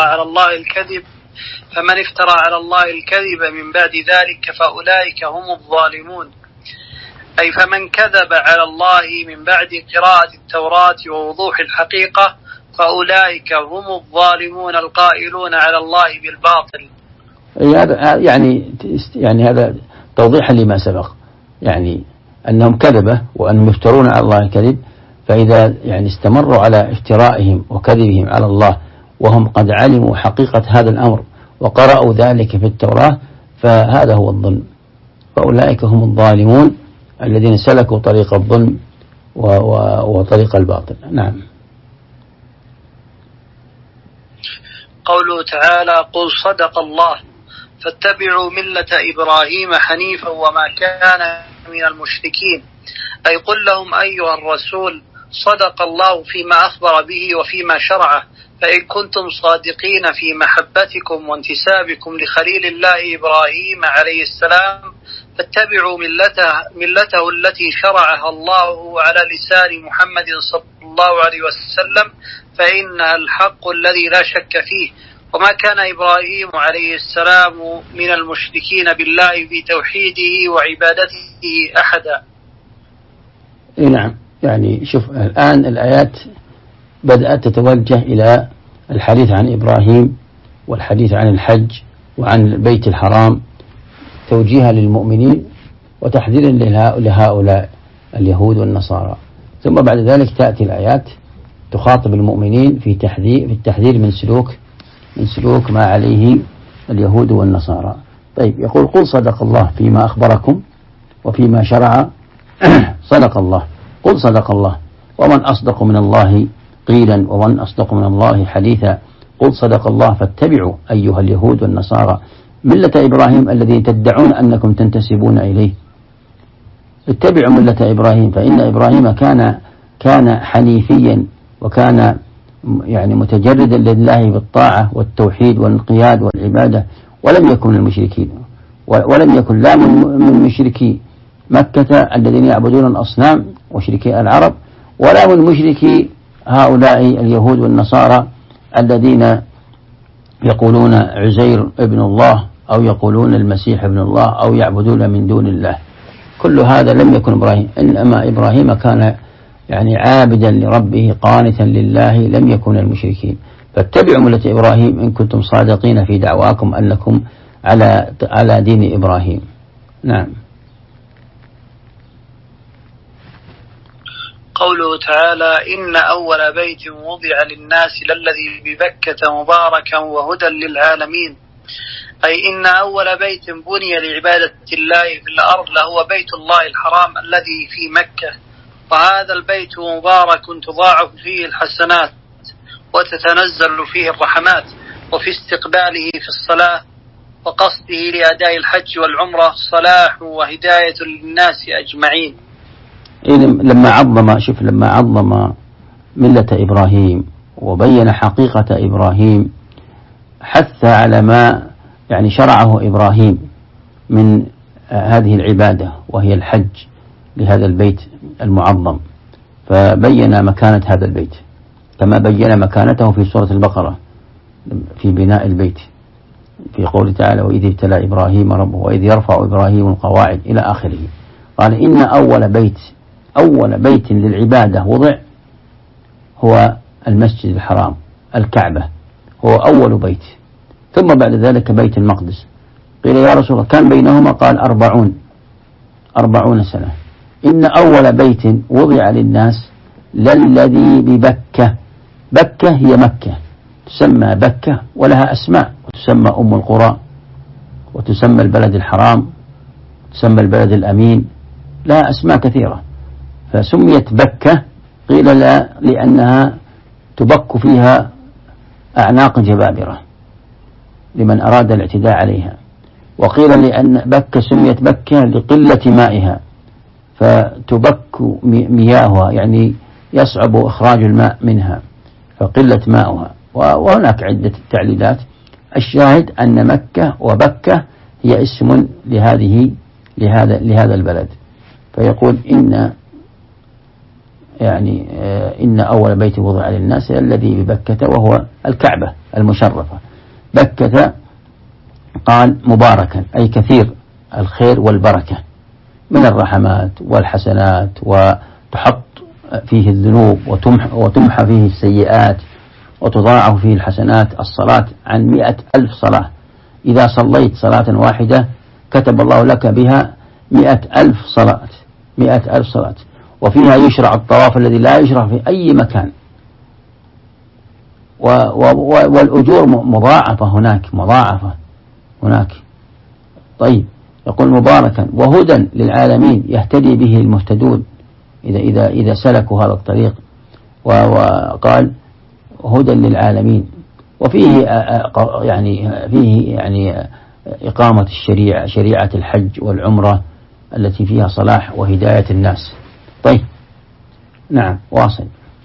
على الله الكذب من بعد ذلك فأولئك هم الظالمون، أي فمن كذب على الله من بعد قراءة التوراة ووضوح الحقيقة فأولئك هم الظالمون القائلون على الله بالباطل. هذا يعني هذا توضيحا لما سبق، يعني أنهم كذبة وأنهم يفترون على الله الكذب، فإذا يعني استمروا على افترائهم وكذبهم على الله وهم قد علموا حقيقة هذا الأمر وقرأوا ذلك في التوراة، فهذا هو الظلم، فأولئك هم الظالمون الذين سلكوا طريق الظلم وطريق الباطل. نعم. قوله تعالى قل صدق الله فاتبعوا ملة إبراهيم حنيفا وما كان من المشركين، أي قل لهم أيها الرسول صدق الله فيما أخبر به وفيما شرعه، فإن كنتم صادقين في محبتكم وانتسابكم لخليل الله إبراهيم عليه السلام فاتبعوا ملته التي شرعها الله على لسان محمد صلى الله عليه وسلم، فإنها الحق الذي لا شك فيه. وما كان إبراهيم عليه السلام من المشركين بالله في توحيده وعبادته أحدا. نعم، يعني شوف الآن الآيات بدأت تتوجه إلى الحديث عن إبراهيم والحديث عن الحج وعن البيت الحرام توجيها للمؤمنين وتحذيرا لهؤلاء اليهود والنصارى. ثم بعد ذلك تأتي الآيات تخاطب المؤمنين في التحذير من سلوك ما عليه اليهود والنصارى. طيب، يقول قل صدق الله فيما أخبركم وفيما شرع. صدق الله، قل صدق الله، ومن أصدق من الله قيلا ومن أصدق من الله حديثا. قل صدق الله فاتبعوا أيها اليهود والنصارى ملة إبراهيم الذي تدعون أنكم تنتسبون إليه. اتبعوا ملة إبراهيم، فإن إبراهيم كان حنيفيا وكان يعني متجردا لله بالطاعة والتوحيد والانقياد والعبادة، ولم يكن من المشركين، ولم يكن لا من مشركي مكة الذين يعبدون الأصنام مشركي العرب، ولا من مشركي هؤلاء اليهود والنصارى الذين يقولون عزير ابن الله أو يقولون المسيح ابن الله أو يعبدون من دون الله. كل هذا لم يكن إبراهيم، إنما إبراهيم كان يعني عابدا لربه قانتا لله، لم يكن المشركين. فاتبعوا ملة إبراهيم إن كنتم صادقين في دعواكم أنكم على دين إبراهيم. نعم. قوله تعالى إن أول بيت وضع للناس للذي ببكة مباركا وهدى للعالمين، أي إن أول بيت بني لعبادة الله في الأرض لهو بيت الله الحرام الذي في مكة، وهذا البيت مبارك تضاعف فيه الحسنات وتتنزل فيه الرحمات، وفي استقباله في الصلاة وقصده لأداء الحج والعمرة صلاح وهداية للناس أجمعين. لما عظم ملة إبراهيم وبين حقيقة إبراهيم، حث على ما يعني شرعه إبراهيم من هذه العبادة وهي الحج لهذا البيت المعظم، فبين مكانة هذا البيت كما بين مكانته في سورة البقرة في بناء البيت في قوله تعالى وإذ ابتلى إبراهيم ربه وإذ يرفع إبراهيم القواعد إلى آخره. قال إن أول بيت للعبادة وضع هو المسجد الحرام الكعبة، هو أول بيت، ثم بعد ذلك بيت المقدس. قيل يا رسول الله كان بينهما؟ قال 40 سنة. إن أول بيت وضع للناس للذي ببكة. بكة هي مكة، تسمى بكة ولها أسماء، وتسمى أم القرى، وتسمى البلد الحرام، تسمى البلد الأمين، لها أسماء كثيرة. فسميت بكة قيل لا لأنها تبك فيها أعناق جبابرة لمن أراد الاعتداء عليها، وقيل لأن بكة سميت بكة لقلة مائها، فتبك مياهها يعني يصعب إخراج الماء منها فقلة ماؤها، وهناك عدة تعليلات. الشاهد أن مكة وبكة هي اسم لهذا البلد. فيقول إن أول بيت وضع للناس الذي ببكة وهو الكعبة المشرفة. بكة قال مباركا أي كثير الخير والبركة من الرحمات والحسنات، وتحط فيه الذنوب وتمحى فيه السيئات وتضاعف فيه الحسنات. الصلاة عن 100,000 صلاة، إذا صليت صلاة واحدة كتب الله لك بها 100,000 صلاة، 100,000 صلاة. وفيها يشرع الطواف الذي لا يشرع في أي مكان، والأجور مضاعفة هناك. طيب، يقول مباركا وهدى للعالمين، يهتدي به المهتدون إذا سلكوا هذا الطريق. وقال هدى للعالمين، وفيه فيه إقامة شريعة الحج والعمرة التي فيها صلاح وهداية الناس. طيب، نعم واصل.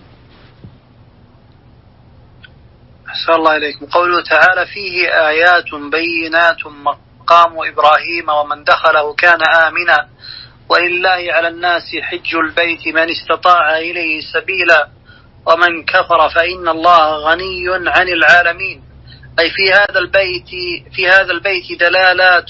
أحسن الله إليكم. قوله تعالى فيه آيات بينات مقام إبراهيم ومن دخله كان آمنا ولله على الناس حج البيت من استطاع إليه سبيلا ومن كفر فإن الله غني عن العالمين. أي في هذا البيت دلالات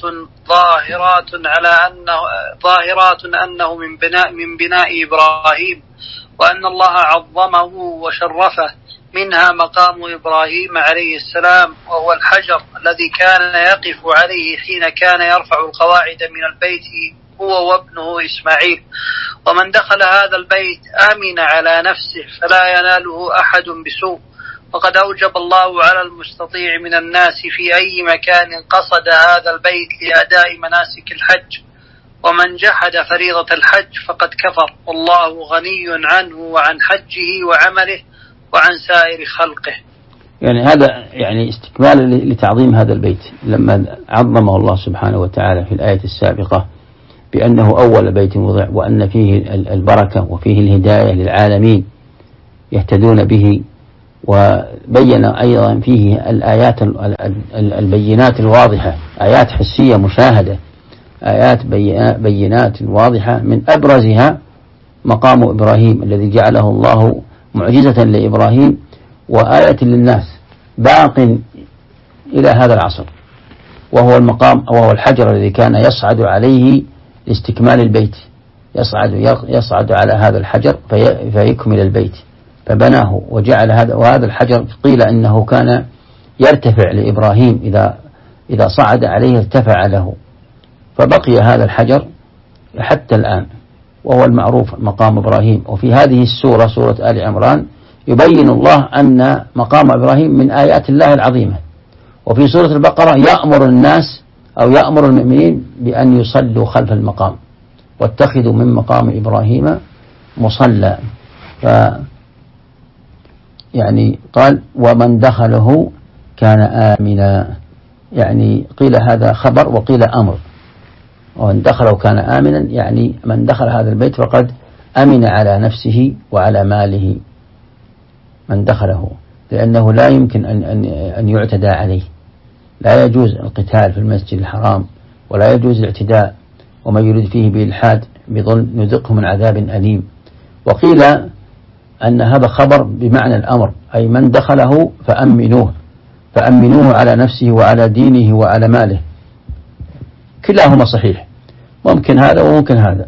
ظاهرات أنه من بناء إبراهيم وأن الله عظمه وشرفه، منها مقام إبراهيم عليه السلام وهو الحجر الذي كان يقف عليه حين كان يرفع القواعد من البيت هو وابنه إسماعيل. ومن دخل هذا البيت آمن على نفسه فلا يناله أحد بسوء، وقد أوجب الله على المستطيع من الناس في أي مكان قصد هذا البيت لأداء مناسك الحج، ومن جحد فريضة الحج فقد كفر، والله غني عنه وعن حجه وعمله وعن سائر خلقه. يعني هذا يعني استكمال لتعظيم هذا البيت لما عظمه الله سبحانه وتعالى في الآية السابقة بأنه أول بيت وضع وأن فيه البركة وفيه الهداية للعالمين يهتدون به، وبين أيضا فيه الآيات البينات الواضحة، آيات حسية مشاهدة، آيات بينات واضحة من أبرزها مقام إبراهيم الذي جعله الله معجزة لإبراهيم وآية للناس باق إلى هذا العصر، وهو المقام وهو الحجر الذي كان يصعد عليه لاستكمال البيت، يصعد على هذا الحجر فيكمل البيت، فبناه وجعل وهذا الحجر قيل إنه كان يرتفع لإبراهيم إذا صعد عليه ارتفع له، فبقي هذا الحجر حتى الآن وهو المعروف مقام إبراهيم. وفي هذه السورة سورة آل عمران يبين الله أن مقام إبراهيم من آيات الله العظيمة. وفي سورة البقرة يأمر الناس أو يأمر المؤمنين بأن يصلوا خلف المقام واتخذوا من مقام إبراهيم مصلى. يعني قال ومن دخله كان آمنا، يعني قيل هذا خبر وقيل أمر، ومن دخله كان آمنا يعني من دخل هذا البيت فقد أمن على نفسه وعلى ماله من دخله، لأنه لا يمكن أن يعتدى عليه، لا يجوز القتال في المسجد الحرام ولا يجوز الاعتداء، ومن يريد فيه بإلحاد بظلم نذقه من عذاب أليم. وقيل أن هذا خبر بمعنى الأمر، أي من دخله فأمنوه على نفسه وعلى دينه وعلى ماله، كلاهما صحيح، ممكن هذا وممكن هذا.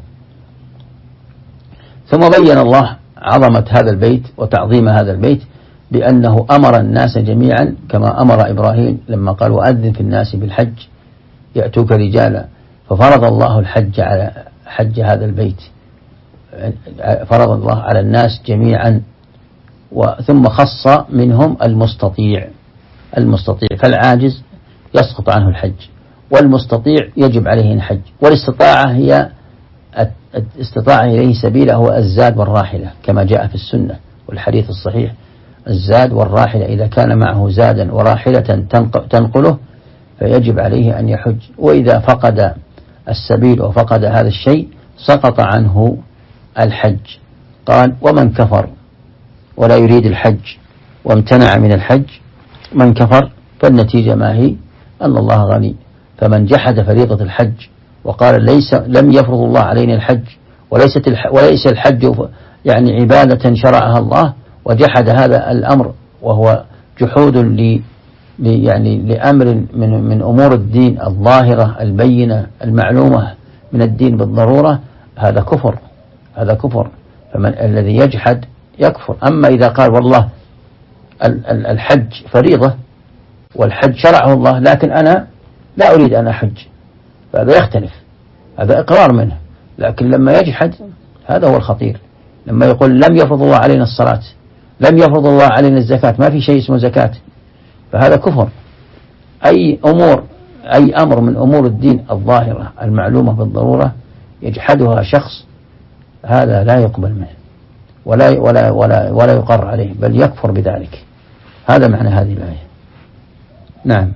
ثم بين الله عظمة هذا البيت وتعظيم هذا البيت بأنه أمر الناس جميعا كما أمر إبراهيم لما قال وأذن في الناس بالحج يأتوك رجالا، ففرض الله الحج على حج هذا البيت، فرض الله على الناس جميعا، ثم خص منهم المستطيع، فالعاجز يسقط عنه الحج، والمستطيع يجب عليه الحج، والاستطاعة هي استطاع إليه سبيله هو الزاد والراحلة كما جاء في السنة والحديث الصحيح، الزاد والراحلة إذا كان معه زادا وراحلة تنقله فيجب عليه أن يحج، وإذا فقد السبيل وفقد هذا الشيء سقط عنه الحج. قال ومن كفر ولا يريد الحج وامتنع من الحج، من كفر فالنتيجة ما هي؟ أن الله غني، فمن جحد فريضة الحج وقال لم يفرض الله علينا الحج وليس الحج يعني عبادة شرعها الله، وجحد هذا الأمر وهو جحود يعني لأمر من أمور الدين الظاهرة البينة المعلومة من الدين بالضرورة، هذا كفر. فمن الذي يجحد يكفر. أما إذا قال والله الحج فريضة والحج شرعه الله لكن أنا لا أريد أن أحج، فهذا يختلف، هذا إقرار منه. لكن لما يجحد هذا هو الخطير، لما يقول لم يفرض الله علينا الصلاة، لم يفرض الله علينا الزكاة، ما في شيء اسمه زكاة، فهذا كفر. أي أمر من أمور الدين الظاهرة المعلومة بالضرورة يجحدها شخص، هذا لا يقبل منه ولا يقر عليه، بل يكفر بذلك. هذا معنى هذه الآية. نعم.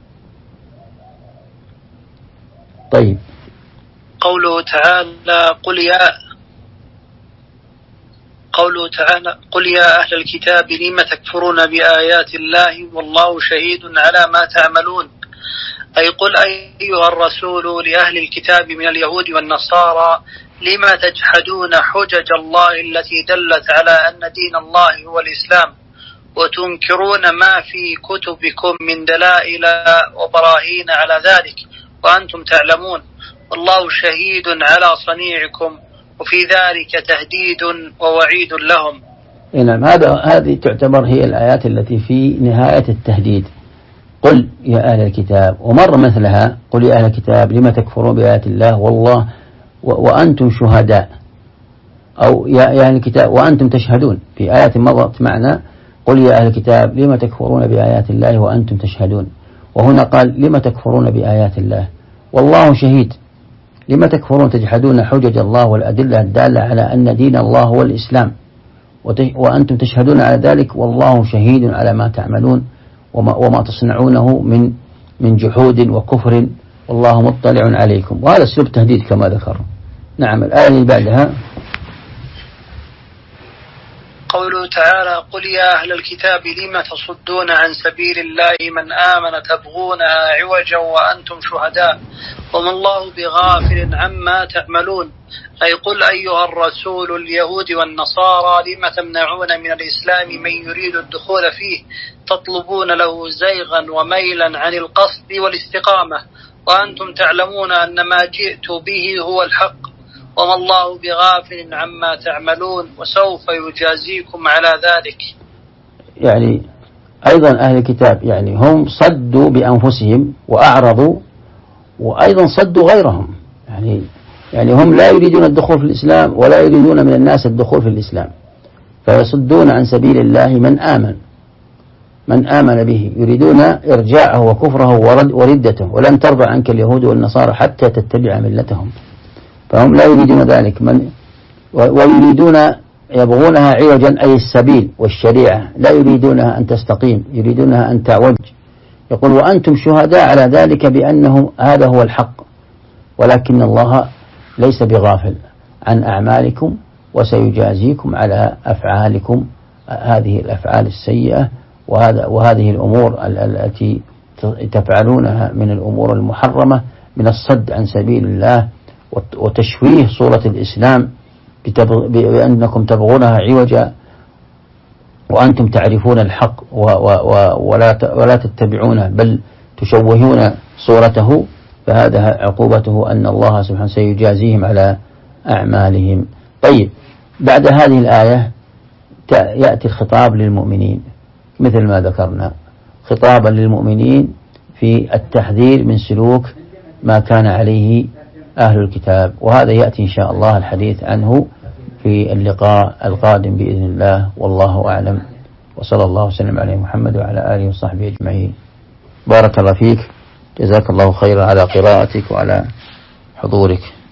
طيب. قوله تعالى قوله تعالى قل يا أهل الكتاب لم تكفرون بآيات الله والله شهيد على ما تعملون، أي قل أيها الرسول لأهل الكتاب من اليهود والنصارى لم تجحدون حجج الله التي دلت على أن دين الله هو الإسلام وتنكرون ما في كتبكم من دلائل وبراهين على ذلك وأنتم تعلمون، والله شهيد على صنيعكم وفي ذلك تهديد ووعيد لهم. نعم، هذه تعتبر هي الآيات التي في نهاية التهديد. قل يا أهل الكتاب، ومر مثلها قل يا أهل الكتاب لما تكفرون بآيات الله والله وأنتم شهداء، أو يا أهل الكتاب وأنتم تشهدون. في آية مضت معنا قل يا أهل الكتاب لما تكفرون بآيات الله وأنتم تشهدون، وهنا قال لما تكفرون بآيات الله والله شهيد. لما تكفرون تجحدون حجج الله والأدلة الدالة على أن دين الله هو الإسلام وأنتم تشهدون على ذلك والله شهيد على ما تعملون وما تصنعونه من جحود وكفر والله مطلع عليكم. وهذا اسلوب تهديد كما ذكر. نعم، الآية اللي بعدها قوله تعالى قل يا أهل الكتاب لم تصدون عن سبيل الله من آمن تبغونها عوجا وأنتم شهداء وما الله بغافل عما تعملون، أي قل أيها الرسول اليهود والنصارى لم تمنعون من الإسلام من يريد الدخول فيه تطلبون له زيغا وميلا عن القصد والاستقامة وأنتم تعلمون أن ما جئت به هو الحق وما الله بغافل عما تعملون وسوف يجازيكم على ذلك. يعني أيضا أهل الكتاب يعني هم صدوا بأنفسهم وأعرضوا وأيضا صدوا غيرهم، يعني هم لا يريدون الدخول في الإسلام ولا يريدون من الناس الدخول في الإسلام، فيصدون عن سبيل الله من آمن به، يريدون إرجاعه وكفره وردته. ولن ترضى عنك اليهود والنصارى حتى تتبع ملتهم، فهم لا يريدون ذلك. ويريدون يبغونها عوجا أي السبيل والشريعة، لا يريدونها أن تستقيم، يريدونها أن تعوج. يقول وأنتم شهداء على ذلك بأنه هذا هو الحق، ولكن الله ليس بغافل عن أعمالكم وسيجازيكم على أفعالكم، هذه الأفعال السيئة وهذه الأمور التي تفعلونها من الأمور المحرمة من الصد عن سبيل الله وتشويه صورة الإسلام بأنكم تبغونها عوجا وأنتم تعرفون الحق ولا تتبعونه بل تشوهون صورته، فهذا عقوبته أن الله سبحانه سيجازيهم على أعمالهم. طيب، بعد هذه الآية يأتي الخطاب للمؤمنين مثل ما ذكرنا، خطابا للمؤمنين في التحذير من سلوك ما كان عليه أهل الكتاب، وهذا يأتي إن شاء الله الحديث عنه في اللقاء القادم بإذن الله، والله أعلم، وصلى الله وسلم على محمد وعلى آله وصحبه أجمعين. بارك الله فيك، جزاك الله خيرا على قراءتك وعلى حضورك.